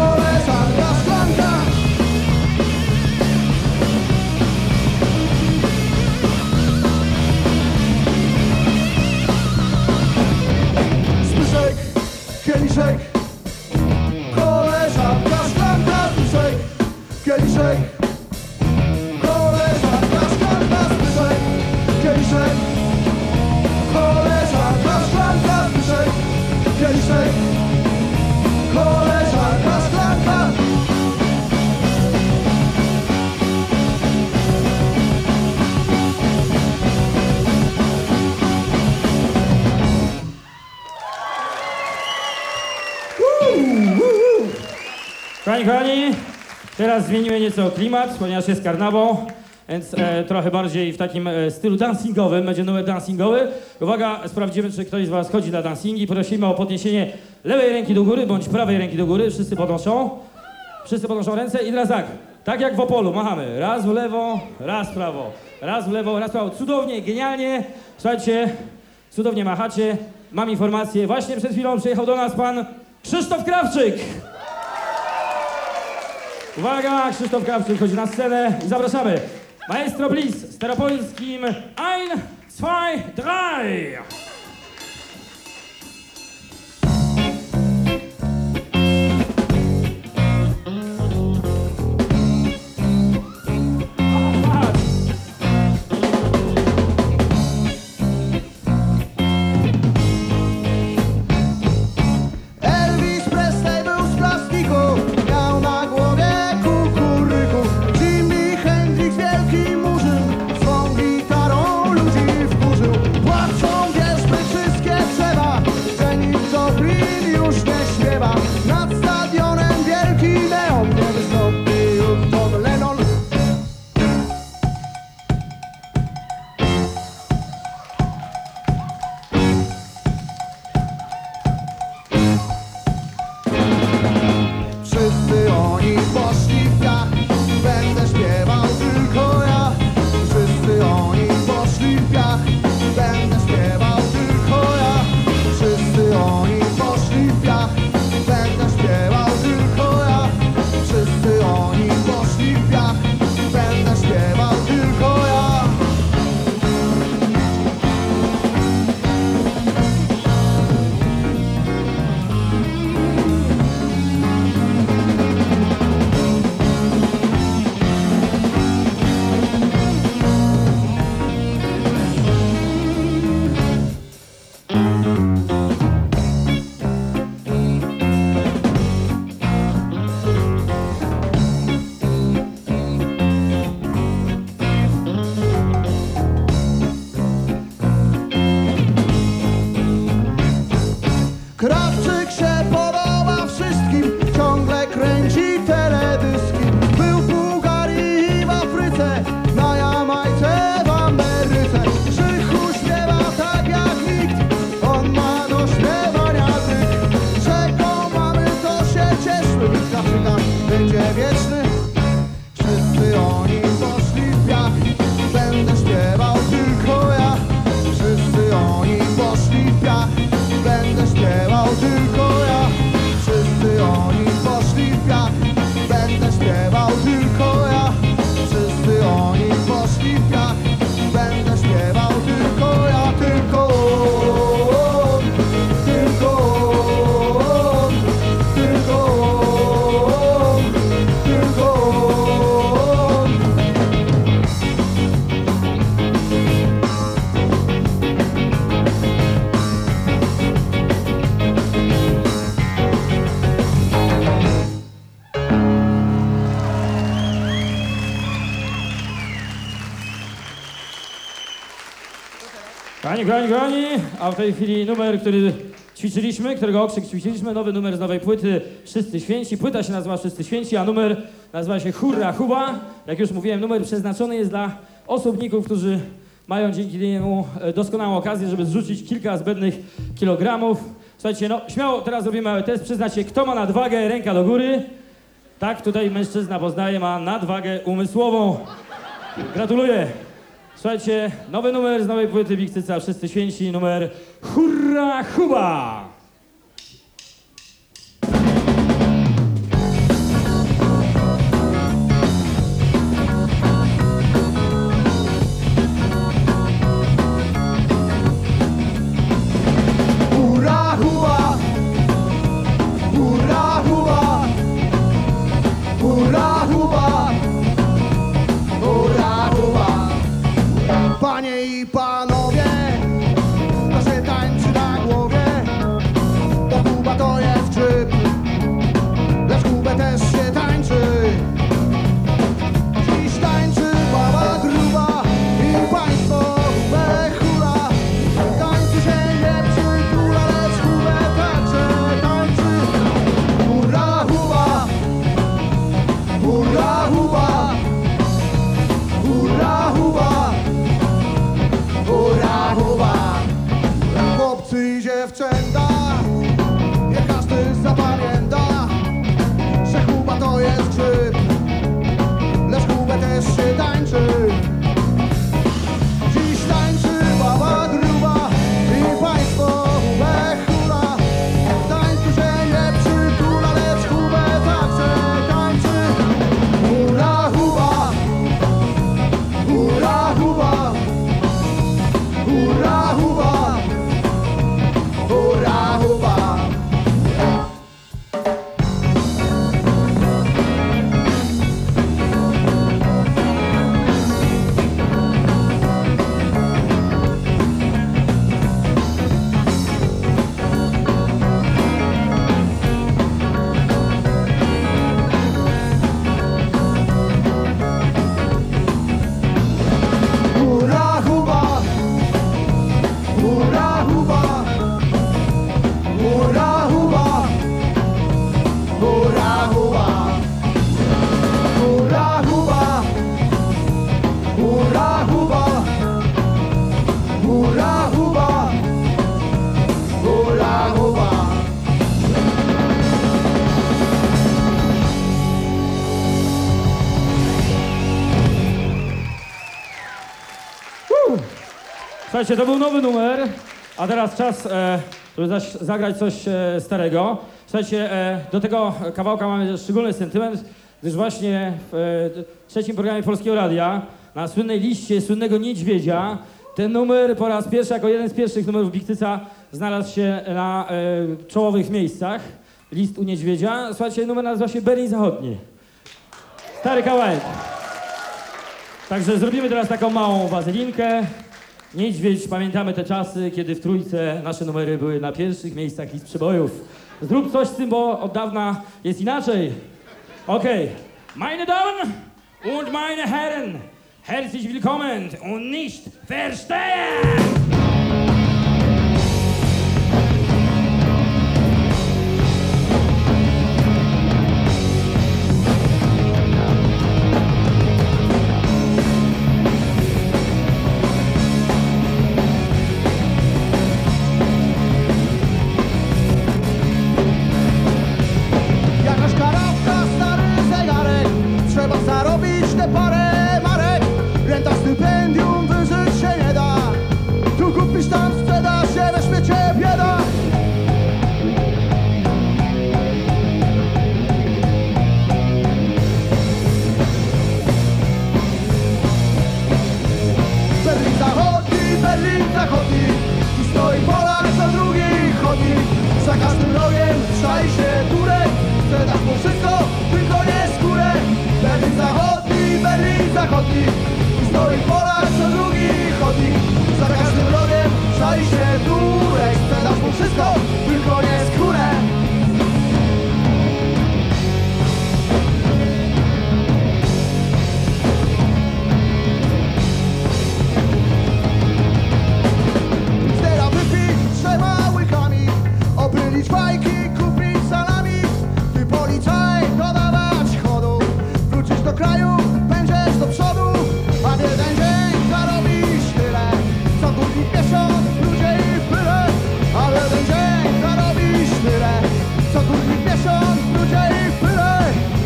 kieliszek, koleżanka, szklanka, zbyszek, kieliszek, koleżanka, szklanka, zbyszek, kieliszek, koleżanka, szklanka, zbyszek, kieliszek, koleżanka, szklanka. Kochani, teraz zmienimy nieco klimat, ponieważ jest karnawał, więc trochę bardziej w takim stylu dancingowym, będzie numer dancingowy. Uwaga, sprawdzimy, czy ktoś z was chodzi na dancingi. Prosimy o podniesienie lewej ręki do góry, bądź prawej ręki do góry. Wszyscy podnoszą ręce i teraz tak jak w Opolu, machamy. Raz w lewo, raz w prawo. Raz w lewo, raz w prawo. Cudownie, genialnie. Słuchajcie, cudownie machacie. Mam informację, właśnie przed chwilą przyjechał do nas pan Krzysztof Krawczyk. Uwaga, Krzysztof Krawczyk chodzi na scenę i zapraszamy. Maestro Bliss z staropolskim 1, 2, 3. Elvis Presley był z plastiku, miał na głowie kukuryku. Jimi Hendrix, wielki murzyn, swą gitarą ludzi wkurzył. Płaczą wierzby wszystkie drzewa, Janis Joplin już nie śpiewa. Nad stadionem wielki neon, nie wystąpi już John Lennon. Wszyscy oni poszli w piach, będę śpiewał tylko ja. Wszyscy oni poszli w piach, będę śpiewał tylko ja. Wszyscy oni poszli w piach, będę śpiewał tylko ja. Wszyscy oni poszli w piach, będę śpiewał tylko ja. Krawczyk się podoba wszystkim, ciągle kręci teledyski. Był w Bułgarii i w Afryce, na Jamajce, w Ameryce. Krzychu śpiewa tak jak nikt, on ma do śpiewania tryk. Czego mamy, to się cieszmy, nikt Krawczyka będzie wieczny. Wszyscy oni poszli w piach, będę śpiewał tylko ja. Wszyscy oni poszli w piach, będę śpiewał tylko ja. Wszyscy oni poszli w piach, będę śpiewał tylko ja. Wszyscy oni poszli w piach, będę śpiewał tylko ja. Tylko on, tylko on, tylko on, tylko on. Kochani, a w tej chwili numer, który ćwiczyliśmy, którego okrzyk ćwiczyliśmy, nowy numer z nowej płyty Wszyscy Święci. Płyta się nazywa Wszyscy Święci, a numer nazywa się Hurra Huba. Jak już mówiłem, numer przeznaczony jest dla osobników, którzy mają dzięki niemu doskonałą okazję, żeby zrzucić kilka zbędnych kilogramów. Słuchajcie, no śmiało teraz robimy mały test. Przyznacie, kto ma nadwagę, ręka do góry. Tak, tutaj mężczyzna poznaje, ma nadwagę umysłową. Gratuluję. Słuchajcie, nowy numer z nowej płyty Big Cyca, Wszyscy Święci, numer Hurra Huba! Hurra, huba, i panowie, to się tańczy na głowie. To Kuba to jest grzyb, lecz Kubę też się tańczy. Dziś tańczy baba gruba i państwo Kubę hula. W tańcu się nie przytula, lecz Kubę także tańczy. Hurra huba, hurra huba, hurra huba, hurra huba. Chłopcy i dziewczęta, niech każdy zapamięta, że Kuba to jest grzyb, lecz Kubę też się tańczy. Dziś tańczy baba gruba i państwo Kubę hula. W tańcu się nie przytula, lecz Kubę także tańczy. Hurra huba, hurra huba, hurra huba, hurra huba. Hurra huba, hurra huba, hurra huba, hurra huba, hurra huba, hurra huba, hurra huba, hurra huba. Słuchajcie, to był nowy numer, a teraz czas, żeby zagrać coś starego. Słuchajcie, do tego kawałka mamy szczególny sentyment, gdyż właśnie w trzecim programie Polskiego Radia na słynnej liście słynnego Niedźwiedzia ten numer po raz pierwszy, jako jeden z pierwszych numerów Biktyca, znalazł się na czołowych miejscach. List u Niedźwiedzia. Słuchajcie, numer nazywa się Berlin Zachodni. Stary kawałek. Także zrobimy teraz taką małą wazelinkę. Niedźwiedź, pamiętamy te czasy, kiedy w trójce nasze numery były na pierwszych miejscach list przebojów. Zrób coś z tym, bo od dawna jest inaczej. Okej. Meine Damen und meine Herren, herzlich willkommen und nicht verstehen! Jakaś karabka, stary zegarek, trzeba zarobić te parę marek. Renta, stypendium, wyżyć się nie da. Tu kupisz, tam sprzedasz, się we świecie bieda. Berlin zachodni, tu stoi Polak za drugi chodnik. Za każdym rogiem czai się Turek, sprzedasz mu wszystko, tylko nie skórę. Berlin zachodni, tu stoi Polak za drugi chodnik. Za każdym rogiem czai się Turek, sprzedasz mu wszystko, tylko nie skórę. Opylić bajki, kupić salami. Ty policaj, dodawać chodu. Wrócisz do kraju, będziesz do przodu. A w jeden dzień zarobisz tyle, co długi miesiąc, ludzie i w pyle. A w jeden dzień zarobisz tyle, co długi miesiąc, ludzie i w pyle.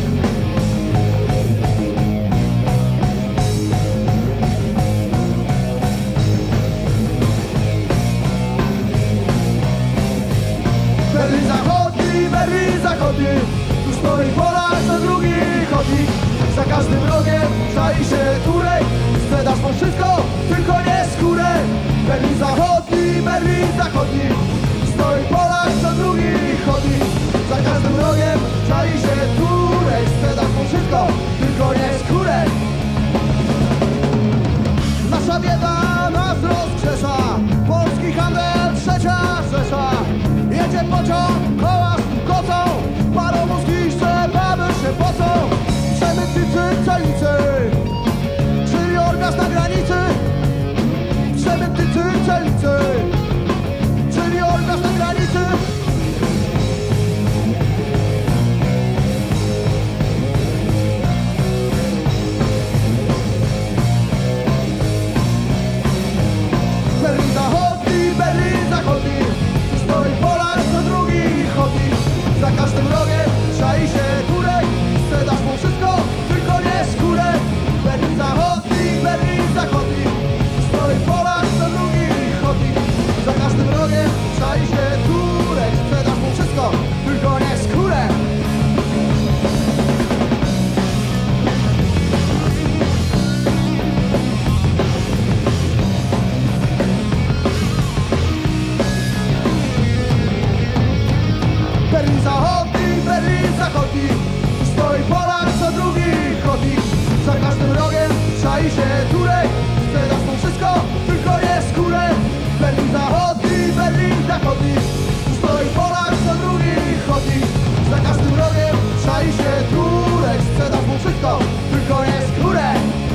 Berlin zachodni, tu stoi Polak za drugi chodnik. Za każdym rogiem czai się Turek, sprzedasz mu wszystko, tylko nie skórę. Berlin zachodni, tu stoi Polak za drugi chodnik. Za każdym rogiem czai się Turek, sprzedasz mu wszystko, tylko nie skórę. Nasza bieda nas czai się Turek, sprzedasz mu wszystko, tylko nie skórę. Berlin zachodni, Berlin zachodni, stoi Polak co drugi chodnik. Za każdym rogiem czai się Turek, sprzedasz mu wszystko, tylko nie skórę. Berlin zachodni, stoi Polak co drugi chodnik. Za każdym rogiem czai się Turek, sprzedasz mu wszystko, tylko nie skórę. Berlin zachodni, stoi Polak co drugi chodnik. Za każdym rogiem czai się Turek, sprzedasz mu wszystko, tylko nie skórę.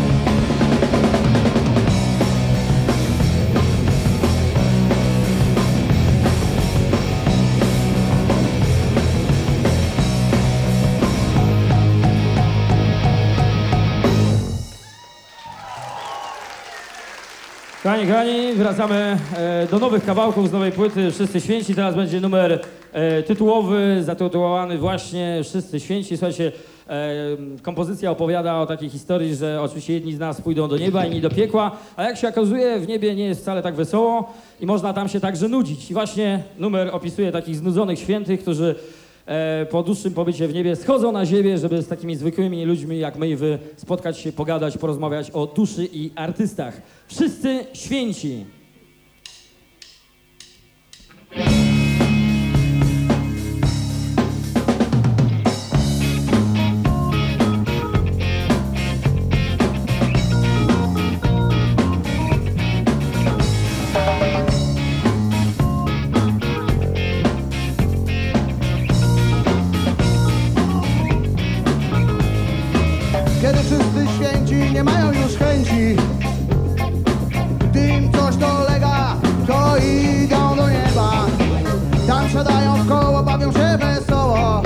Kochani, wracamy do nowych kawałków z nowej płyty Wszyscy Święci. Teraz będzie numer tytułowy, zatytułowany właśnie Wszyscy Święci. Słuchajcie, kompozycja opowiada o takiej historii, że oczywiście jedni z nas pójdą do nieba, inni do piekła, a jak się okazuje, w niebie nie jest wcale tak wesoło i można tam się także nudzić. I właśnie numer opisuje takich znudzonych świętych, którzy po dłuższym pobycie w niebie schodzą na ziemię, żeby z takimi zwykłymi ludźmi jak my i wy spotkać się, pogadać, porozmawiać o duszy i artystach. Wszyscy święci. Kiedy wszyscy święci nie mają już chęci, gdy im coś dolega, to idą do nieba. Tam siadają w koło, bawią się wesoło.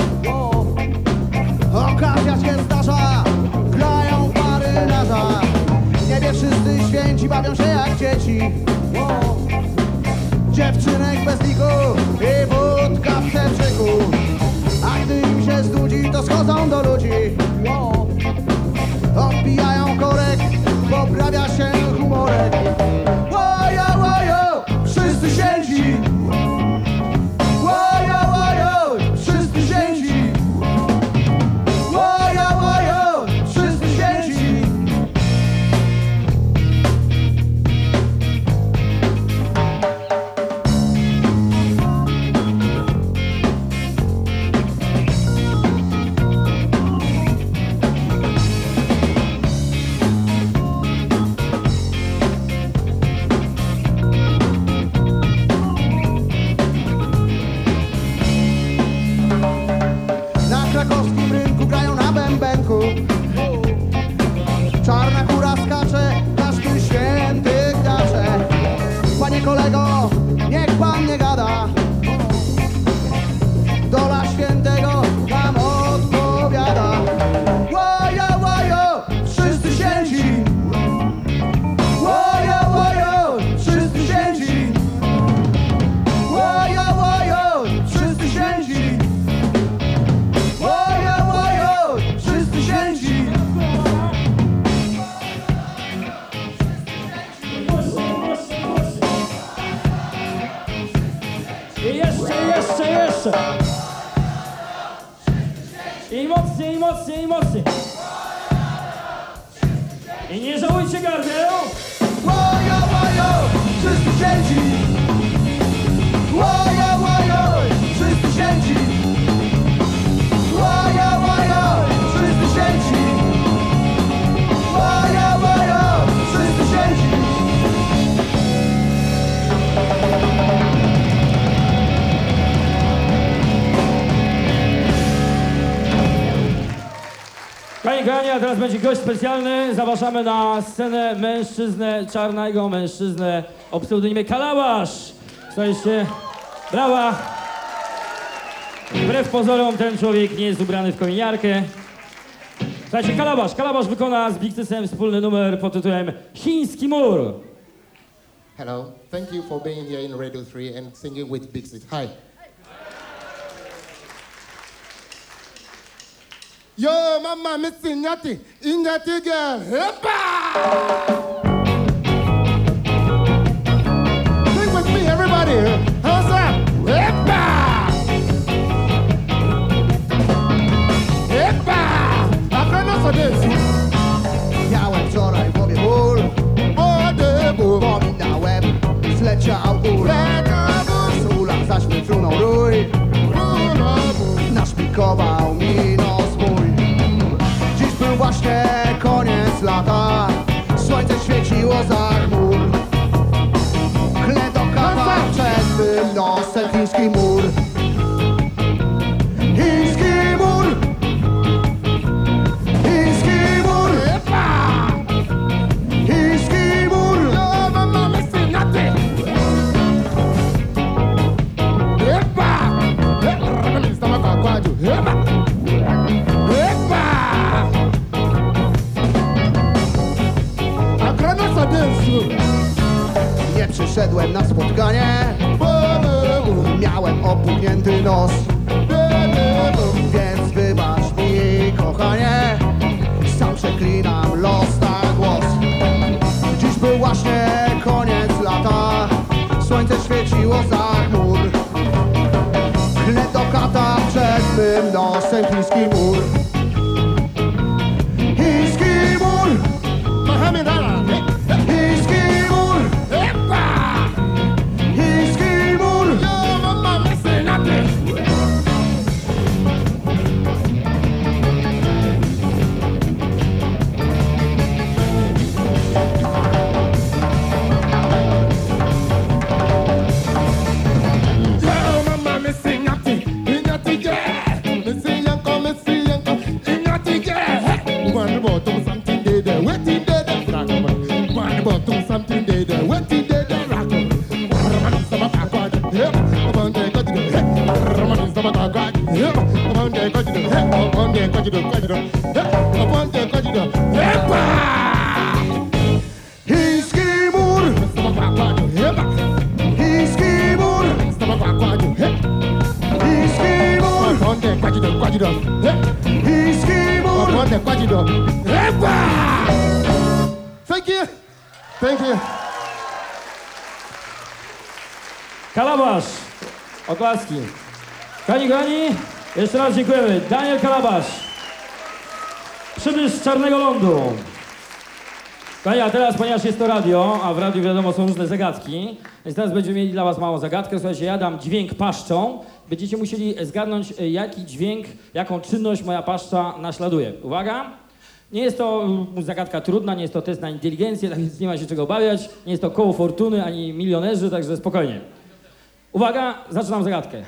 Okazja się zdarza, grają marynarza. W niebie wszyscy święci bawią się jak dzieci. Dziewczynek bez liku i wódka w pieprzyku. A gdy im się znudzi, to schodzą do ludzi. Odbijają korek, poprawia się humorek. Łojo, łojo, wszyscy święci. Łojo, łojo, wszyscy święci. Łojo, łojo, wszyscy święci. Na krakowskim rynku grają na bębenku. Czarna kura skacze, każdy święty gacze. Panie kolego, niech pan nie gada. Dola świętego nam odpowiada. Łojo, łojo, wszyscy święci. Łojo, łojo, wszyscy święci. Łojo, łojo, wszyscy święci. Łojo, łojo, wszyscy święci. I jeszcze. I mocniej, mocniej, mocniej. I nie żałujcie gardeł. Łojo, łojo, wszyscy święci. Łojo, łojo, wszyscy święci. Łojo, łojo, wszyscy święci. Łojo, łojo, wszyscy święci. Kochani, a teraz będzie gość specjalny. Zapraszamy na scenę mężczyznę, czarnego mężczyznę o pseudonimie Kalabasz. Słuchajcie, brawa. Wbrew pozorom ten człowiek nie jest ubrany w kominiarkę. Słuchajcie, Kalabasz wykona z Bigtysem wspólny numer pod tytułem Chiński Mur. Hello, thank you for being here in Radio 3 and singing with Big Sis. Hi. Yo, mama, Missy Nyati, Inyati girl, hippa! Sing with me, everybody. How's that? Hippa! Hippa! A pewno co jest? Miałem wczoraj w głowie ból, pominąłem, zleciał ból. Z ula zaś wyfrunął rój, naszpikował mi nos mój. Dziś był właśnie koniec lata, słońce świeciło za chmur. Kledokava przed tym nosem chiński mur. Chiński mur! Chiński mur! Chiński mur! Yo, mama, Missy Nyati. Hippa! Hippa! Stomach aquático, hippa! Hippa! A pewno co jest? Nie przyszedłem na spotkanie, miałem opuchnięty nos. Więc wybacz mi, kochanie, sam przeklinam los na głos. Dziś był właśnie koniec lata, słońce świeciło za chmur. Chlę do kata przed mym nosem chiński mur. Chiński mur! Mohamed Ali. Chiński mur! Hippa! Chiński mur! Yo, mama, Missy Nyati. Yo, mama, Missy Nyati. Nyati girl. Missy Yanko, Nyati girl. One bottom something they there, waiting there, the rock. One bottom something they there, waiting there, the rock. Roman stomach aquatic, yep. Upon the cut it, yep. Roman stomach aquatic, yep. Upon the cut it, yep. Upon the cut it, yep. Upon the cut it, yep. Chiński mur! Stomach aquatic, yep. Chiński mur! Stomach aquatic, yep. Chiński mur! Upon the cut it, yep. Chiński mur! Upon the cut it, yep. Thank you. Thank you. Kalabasz! Oklaski. Kochani, jeszcze raz dziękujemy. Daniel Kalabasz. Przybysz z Czarnego Lądu. Kochani, a teraz, ponieważ jest to radio, a w radiu wiadomo są różne zagadki, więc teraz będziemy mieli dla was małą zagadkę. Słuchajcie, ja dam dźwięk paszczą. Będziecie musieli zgadnąć, jaki dźwięk, jaką czynność moja paszcza naśladuje. Uwaga! Nie jest to zagadka trudna, nie jest to test na inteligencję, tak więc nie ma się czego obawiać. Nie jest to koło fortuny ani milionerzy, także spokojnie. Uwaga, zaczynam zagadkę.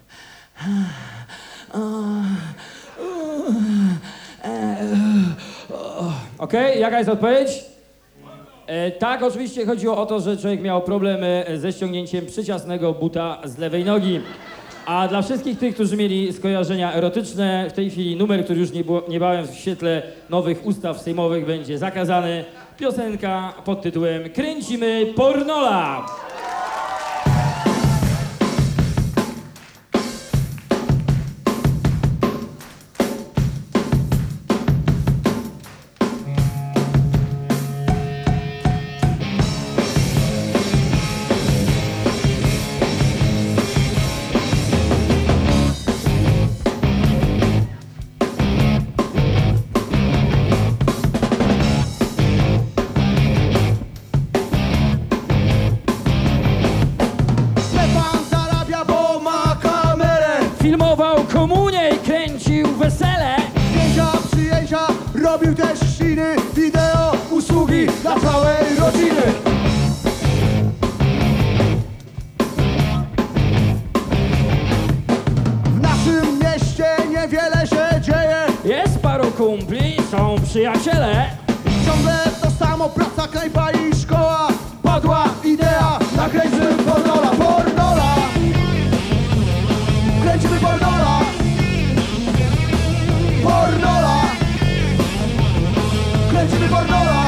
Okej, jaka jest odpowiedź? Tak, oczywiście chodziło o to, że człowiek miał problemy ze ściągnięciem przyciasnego buta z lewej nogi. A dla wszystkich tych, którzy mieli skojarzenia erotyczne, w tej chwili numer, który już niebawem w świetle nowych ustaw sejmowych będzie zakazany. Piosenka pod tytułem Kręcimy Pornola. Filmował komunię i kręcił wesele. Zdjęcia, przyjęcia, robił też ściny, wideo, usługi dla całej rodziny. W naszym mieście niewiele się dzieje. Jest paru kumpli, są przyjaciele. Ciągle to samo, praca, knajpa i szkoła. Padła idea, nakręćmy pornola, pornola. Kręcimy pornola. Pornola. Kręcimy pornola.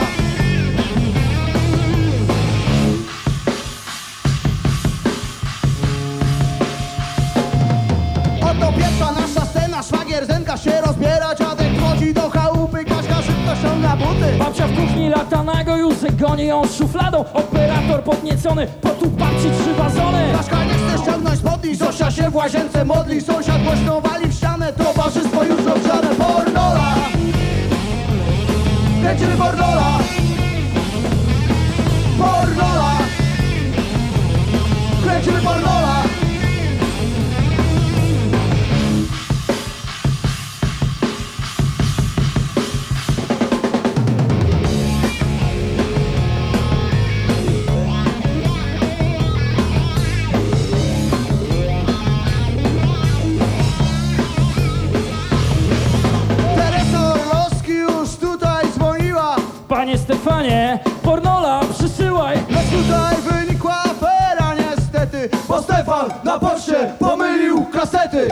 Oto pierwsza nasza scena, szwagier Zenka się rozbiera, dziadek wchodzi do chałupy, Kaśka szybko ściąga buty. Babcia w kuchni lata nago, już goni ją szufladą. Operator podniecony, potłuc babci 3 wazony. Kaśka nie chce ściągnąć spodni, Zosia się w łazience modli. Sąsiad głośno wali w ścianę, towarzystwo już rozgrzane. Pornola, kręcimy pornola. Pornola, kręcimy pornola. Teresa Orlowski już tutaj dzwoniła. Panie Stefanie, pornola przysyłaj. No tutaj wynikła afera niestety, bo Stefan na poczcie pomylił kasety.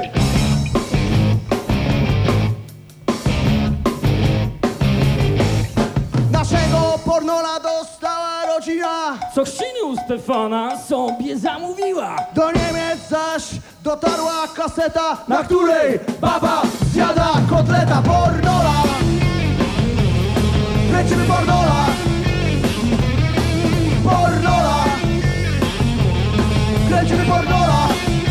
Naszego pornola dostała rodzina, Co chrzciny u Stefana sobie zamówiła. do Niemiec zaś dotarła kaseta, na której baba zjada kotleta. Pornola, kręcimy pornola. Pornola, kręcimy pornola.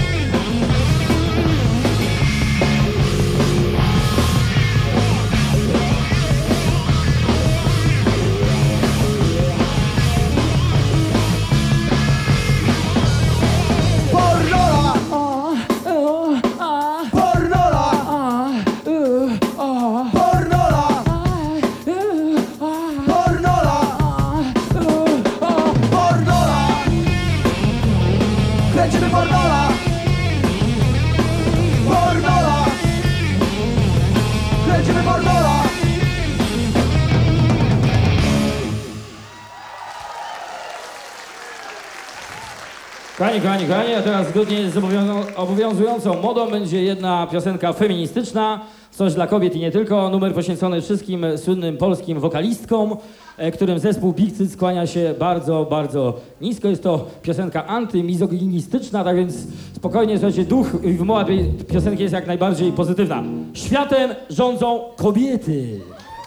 Pornola, pornola, pornola, pornola, pornola, kręcimy pornola. Pornola, kręcimy pornola. Kochani, a teraz zgodnie z obowiązującą modą będzie jedna piosenka feministyczna, coś dla kobiet i nie tylko, numer poświęcony wszystkim słynnym polskim wokalistkom, którym zespół Big Cyc skłania się bardzo, bardzo nisko. Jest to piosenka antymizoginistyczna, tak więc spokojnie, słuchajcie, duch i wymowa tej piosenki jest jak najbardziej pozytywna. Światem rządzą kobiety.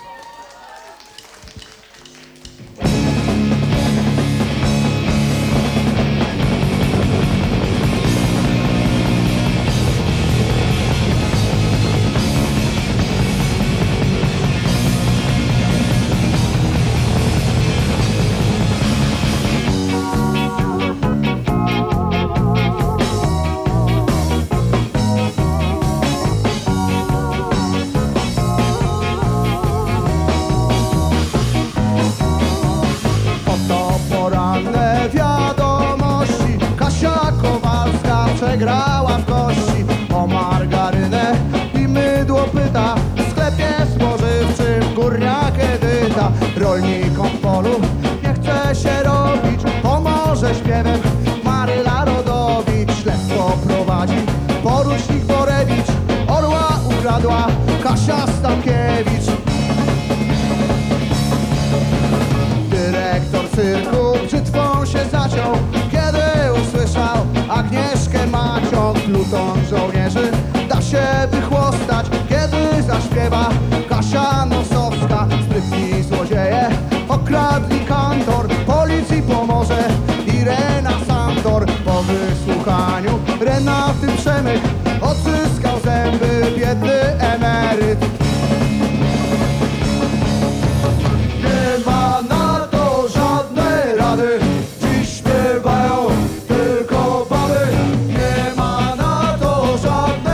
Przegrała w kości o margarynę i mydło pyta. W sklepie spożywczym górniak Edyta. Rolnikom w polu nie chce się robić, pomoże śpiewem Maryla Rodowicz. Śledztwo prowadzi porucznik Borewicz, orła ukradła Kasia Stankiewicz. Dyrektor cyrku brzytwą się zaciął, kiedy usłyszał Agnieszkę Macią. Pluton żołnierzy da się wychłostać, kiedy zaśpiewa Kasia Nosowska. Sprytni złodzieje okradli kantor, policji pomoże Irena Santor. Po wysłuchaniu Renaty Przemyk odzyskał zęby biedny emeryt. Nie ma na to żadnej rady, dziś śpiewają tylko baby. Nie ma na to żadnej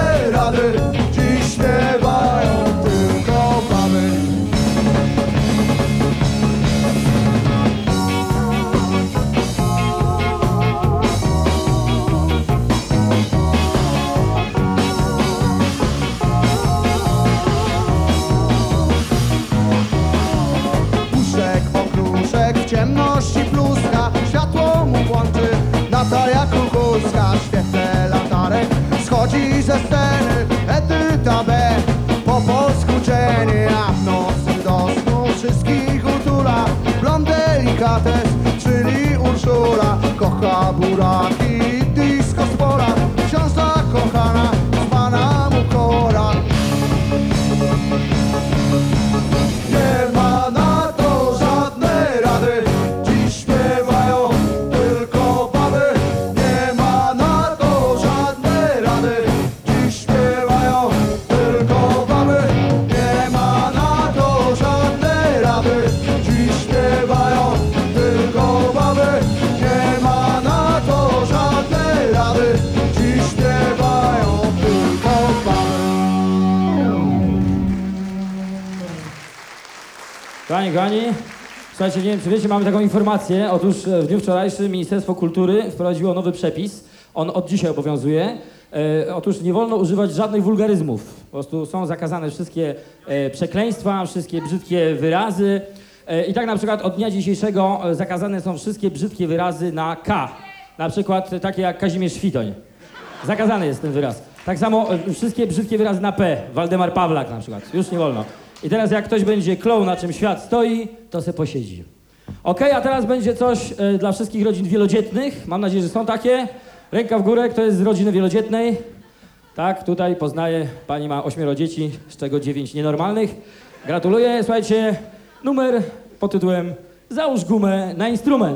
Kochani, słuchajcie, nie wiem czy wiecie, mamy taką informację. Otóż w dniu wczorajszym Ministerstwo Kultury wprowadziło nowy przepis. On od dzisiaj obowiązuje. Otóż nie wolno używać żadnych wulgaryzmów. Po prostu są zakazane wszystkie przekleństwa, wszystkie brzydkie wyrazy. I tak na przykład od dnia dzisiejszego zakazane są wszystkie brzydkie wyrazy na K. Na przykład takie jak Kazimierz Świtoń. Zakazany jest ten wyraz. Tak samo wszystkie brzydkie wyrazy na P. Waldemar Pawlak na przykład. Już nie wolno. I teraz jak ktoś będzie klął, na czym świat stoi, to se posiedzi. Okej, a teraz będzie coś dla wszystkich rodzin wielodzietnych. Mam nadzieję, że są takie. Ręka w górę, kto jest z rodziny wielodzietnej? Tak, tutaj poznaję, pani ma 8 dzieci, z czego 9 nienormalnych. Gratuluję, słuchajcie, numer pod tytułem Załóż gumę na instrument.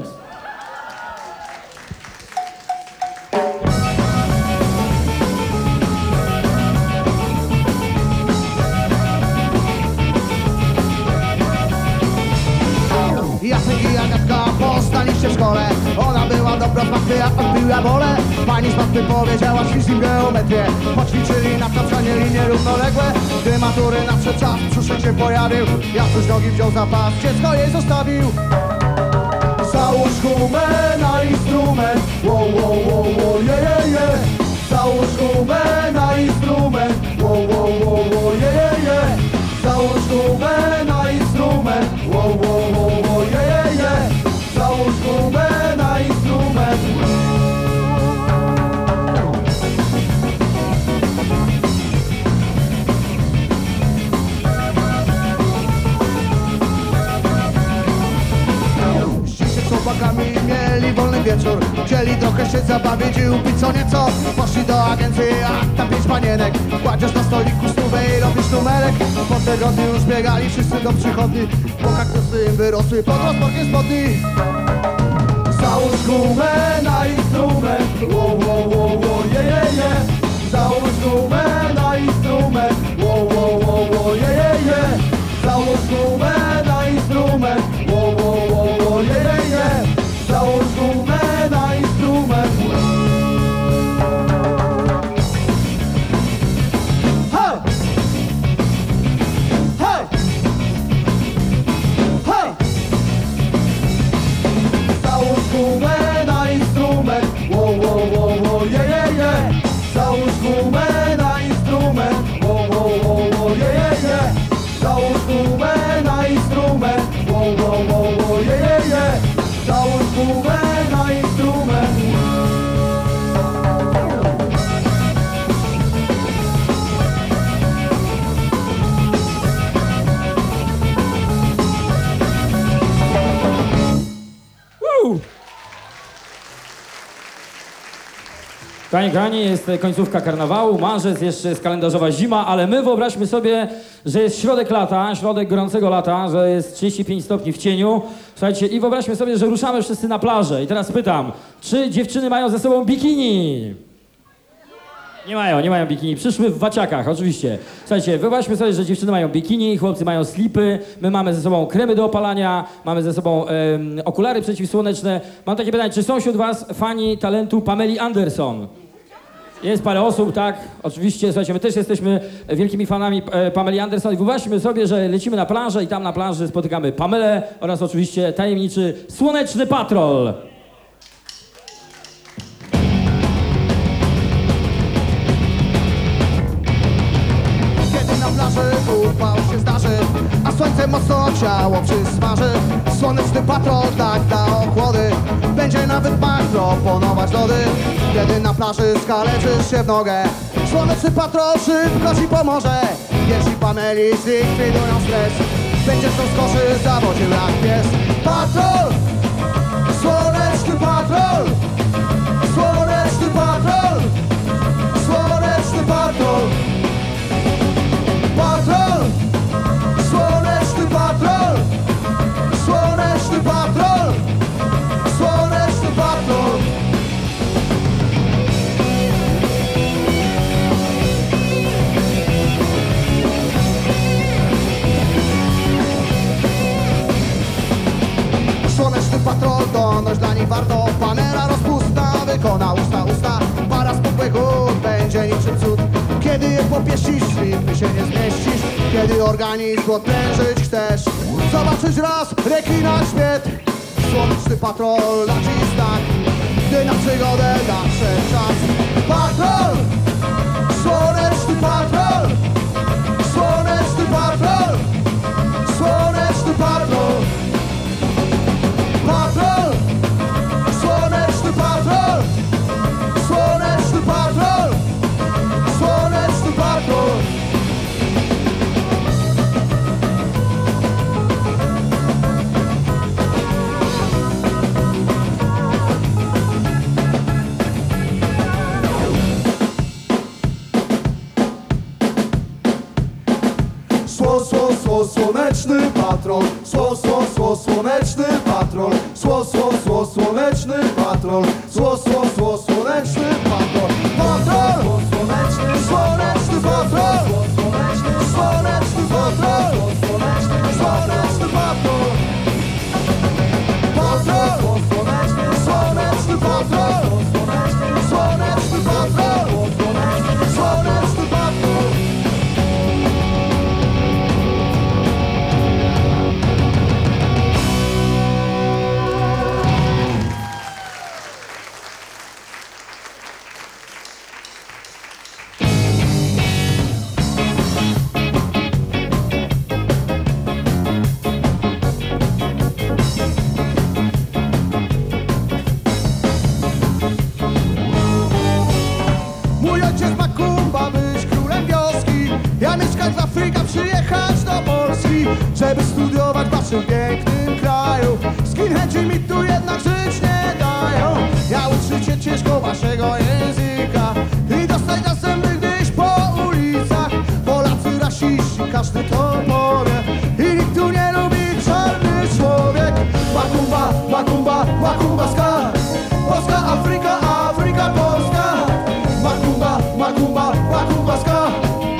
Jacek i Agatka poznaliście w szkole. Ona była dobra z matmy, a on piła wolę. Pani z matmy powiedziała, ćwicz geometrię. Poćwiczyli na tapczanie linie równoległe. Gdy matury nadszedł czas, brzuszek się pojawił. Jacuś nogi wziął za pas, dziecko jej zostawił. Załóż gumę na instrument. Wo, wo, wo, wo, je, je, je. Załóż gumę na instrument. Wo, wo, wo, wo, je, je, je. Załóż gumę na instrument. Wo, wo, wo, wo, je, je, je. Załóż gumę na instrument. Z chłopakami mieli wolny wieczór. Chcieli trochę się zabawić i upić co nieco. Poszli do agencji, a tam 5 panienek. Kładziesz na stoliku stówę i robisz numerek. Po tygodniu już biegali wszyscy do przychodni, bo kaktusy im wyrosły pod rozporkiem spodni. Załóż gumę na instrument. Wo, wo, wo, wo, je, je, je. Załóż gumę na instrument. Wo, wo, wo, wo, je, je, je. Załóż gumę na instrument. Wo, wo, wo, wo, je, je, je. Załóż gumę na instrument. Hej! Hej! Hej! Załóż gumę na instrument. Wo, wo, wo, wo, je, je, je. Załóż gumę na instrument. Wo, wo, wo, wo, je, je, je. Załóż gumę na instrument. Wo, wo, wo, wo, je, je, je. Załóż gumę na instrument. Woo! Kochani, jest końcówka karnawału, marzec, jeszcze jest kalendarzowa zima, ale my wyobraźmy sobie, że jest środek lata, środek gorącego lata, że jest 35 stopni w cieniu. Słuchajcie, i wyobraźmy sobie, że ruszamy wszyscy na plażę. I teraz pytam, czy dziewczyny mają ze sobą bikini? Nie mają bikini. Przyszły w waciakach, oczywiście. Słuchajcie, wyobraźmy sobie, że dziewczyny mają bikini, chłopcy mają slipy, my mamy ze sobą kremy do opalania, mamy ze sobą okulary przeciwsłoneczne. Mam takie pytanie, czy są wśród was fani talentu Pameli Anderson? Jest parę osób, tak, oczywiście, słuchajcie, my też jesteśmy wielkimi fanami Pameli Anderson i wyobraźmy sobie, że lecimy na plażę i tam na plaży spotykamy Pamelę oraz oczywiście tajemniczy Słoneczny Patrol. Kiedy na plaży upał się zdarzy, a słońce mocno ciało przysmaży. Słoneczny patrol tak da ochłody, będzie nawet pan proponować lody. Kiedy na plaży skaleczysz się w nogę, słoneczny patrol szybko ci pomoże. Jeśli Pameli zlikwidują stres, będziesz tą skoszy zawodził jak pies. Patrol! Słoneczny patrol! Słoneczny patrol! Słoneczny patrol! Patrol! Słoneczny patrol! Słoneczny patrol! Słoneczny patrol! Słoneczny patrol to noś dla nich warto. Panera rozpustna wykona usta. Para z pupłych gór będzie niczym cud. Kiedy Kiedy je popieścisz, w rytmie się nie zmieścisz. Kiedy organizm odprężyć chcesz, zobaczysz raz rekina świat. Słoneczny patrol na ci znak, gdy na przygodę nadszedł czas. Patrol! Słoneczny patrol! Słoneczny patrol! Słoneczny patrol! Patrol! Słoneczny patrol! Słoneczny patrol! Słoneczny patrol! Słoneczny patrol, słoneczny patrol, słoneczny patrol, słoneczny patrol, patrol, słoneczny patrol, słoneczny patrol, słoneczny patrol, patrol, słoneczny patrol, słoneczny patrol, słoneczny patrol. Przyjechać do Polski, żeby studiować w waszym pięknym kraju. Skinheadzi mi tu jednak żyć nie dają. Ja uczycie ciężko waszego języka i dostać na zęby gdzieś po ulicach. Polacy rasiści, każdy to powie i nikt tu nie lubi czarny człowiek. Makumba, makumba, makumba ska, Polska, Afryka, Afryka, Polska. Makumba, makumba, makumba ska.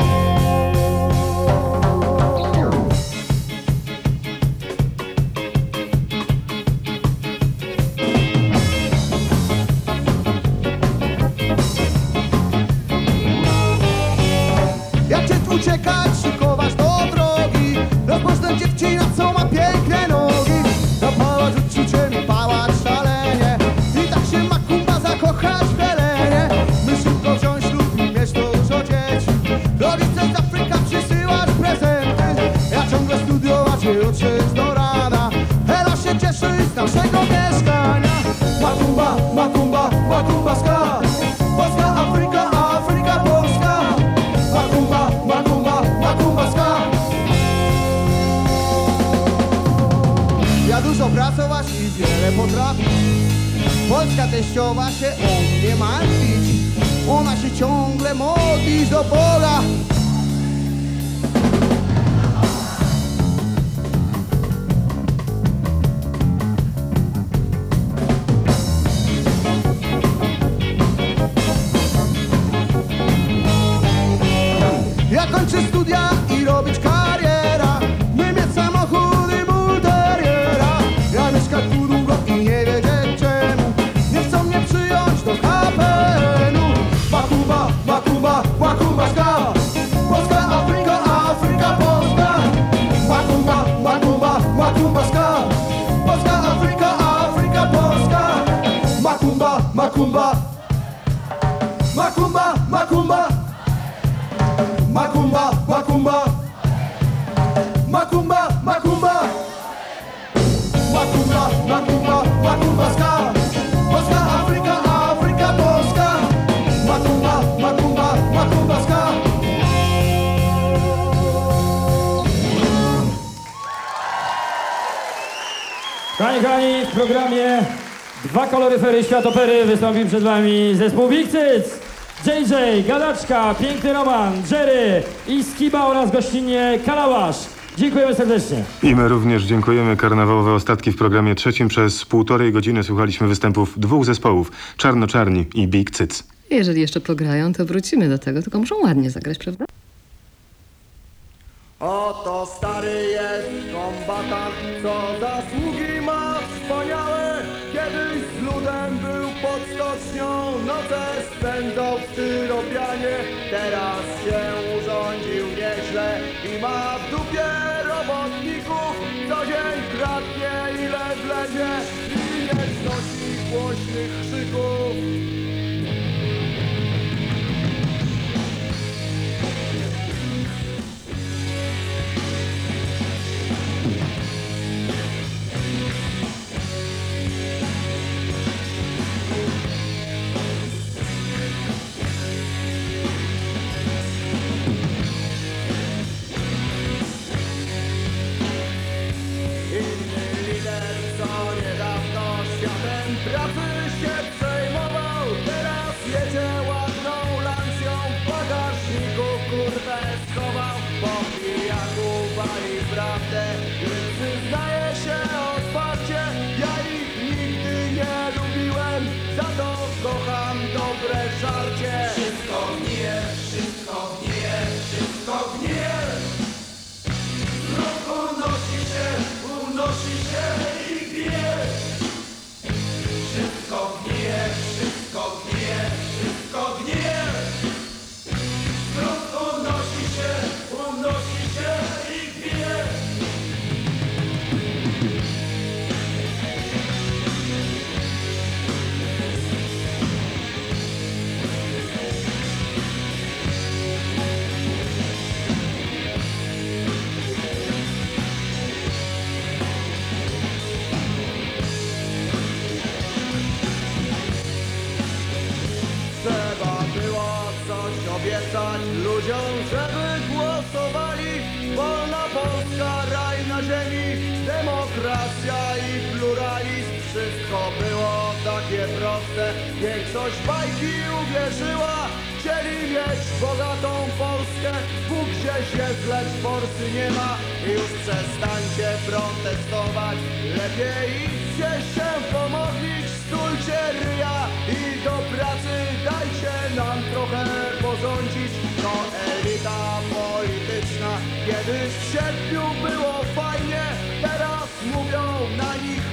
Uciekać, szykować do drogi. Rozpoznać dziewczyna, co ma piękne nogi. Zapałać uczuciem i pałać szalenie. I tak się makumba zakochać w Helenie. My szybko wziąć ślub i mieć dużo dzieci. Rodzice z Afryka przysyłać prezenty. Ja ciągle studiować i uczyć do rana. Hela się cieszy z naszego mieszkania. Makumba, makumba, makumba ska. Polska, Afryka, Afryka, Polska. Makumba, makumba, makumba ska. Ja dużo pracować i wiele potrafię. Polska teściowa się o mnie martwić. Ona się ciągle modli do Boga. Ja kończę studia i robić kariera. My mieć samochód i bulteriera. Ja mieszkać tu długo i nie wiedzieć czemu nie chcą mnie przyjąć do KPN-u. Makumba, makumba, makumba ska. Polska, Afryka, Afryka, Polska. Makumba, makumba, makumba ska. Polska, Afryka, Afryka, Polska. Makumba, makumba. Makumba, makumba. Makumba, makumba. Makumba, makumba. Makumba, makumba, makumba ska. Polska, Afryka, Afryka, Polska. Makumba, makumba, makumba ska. Kochani, w programie Dwa koloryfery światopery wystąpi przed wami zespół Big Cyc, JJ, Gadaczka, Piękny Roman, Jerry i Skiba oraz gościnnie Kalałasz. Dziękujemy serdecznie. I my również dziękujemy. Karnawałowe ostatki w programie trzecim. Przez 1,5 godziny słuchaliśmy występów dwóch zespołów, Czarnoczarni i Big Cyc. Jeżeli jeszcze pograją, to wrócimy do tego, tylko muszą ładnie zagrać, prawda? Oto stary jest kombatant, co zasługi ma wspaniałe. Kiedyś z ludem był pod stocznią. pieśnią noce spędzał w Tyropianie. Teraz się urządził nieźle i ma w dupie robotników. Co dzień kradnie ile wlezie i nie znosi głośnych krzyków. Światem pracy się przejmował, teraz jedzie ładną lancją, w bagażniku kurwę schował, po pijaku wali prawdę i przyznaje się otwarcie, ja ich nigdy nie lubiłem, za to kocham dobre żarcie. Wszystko gnije, wszystko gnije, wszystko gnije, unosi się i bije. Wszystko gnije, wszystko gnije, wszystko gnije. Smród unosi się i bije. Trzeba było coś obiecać ludziom, żeby głosowali. Wolna Polska, raj na ziemi, demokracja i pluralizm. Wszystko było takie proste, większość bajki uwierzyła. Chcieli mieć bogatą Polskę, Bóg gdzieś jest, lecz forsy nie ma. I już przestańcie protestować, lepiej idźcie się pomodlić. Stulcie ryja i do pracy dajcie nam trochę porządzić. To elita polityczna, kiedyś w sierpniu było fajnie, teraz mówią na nich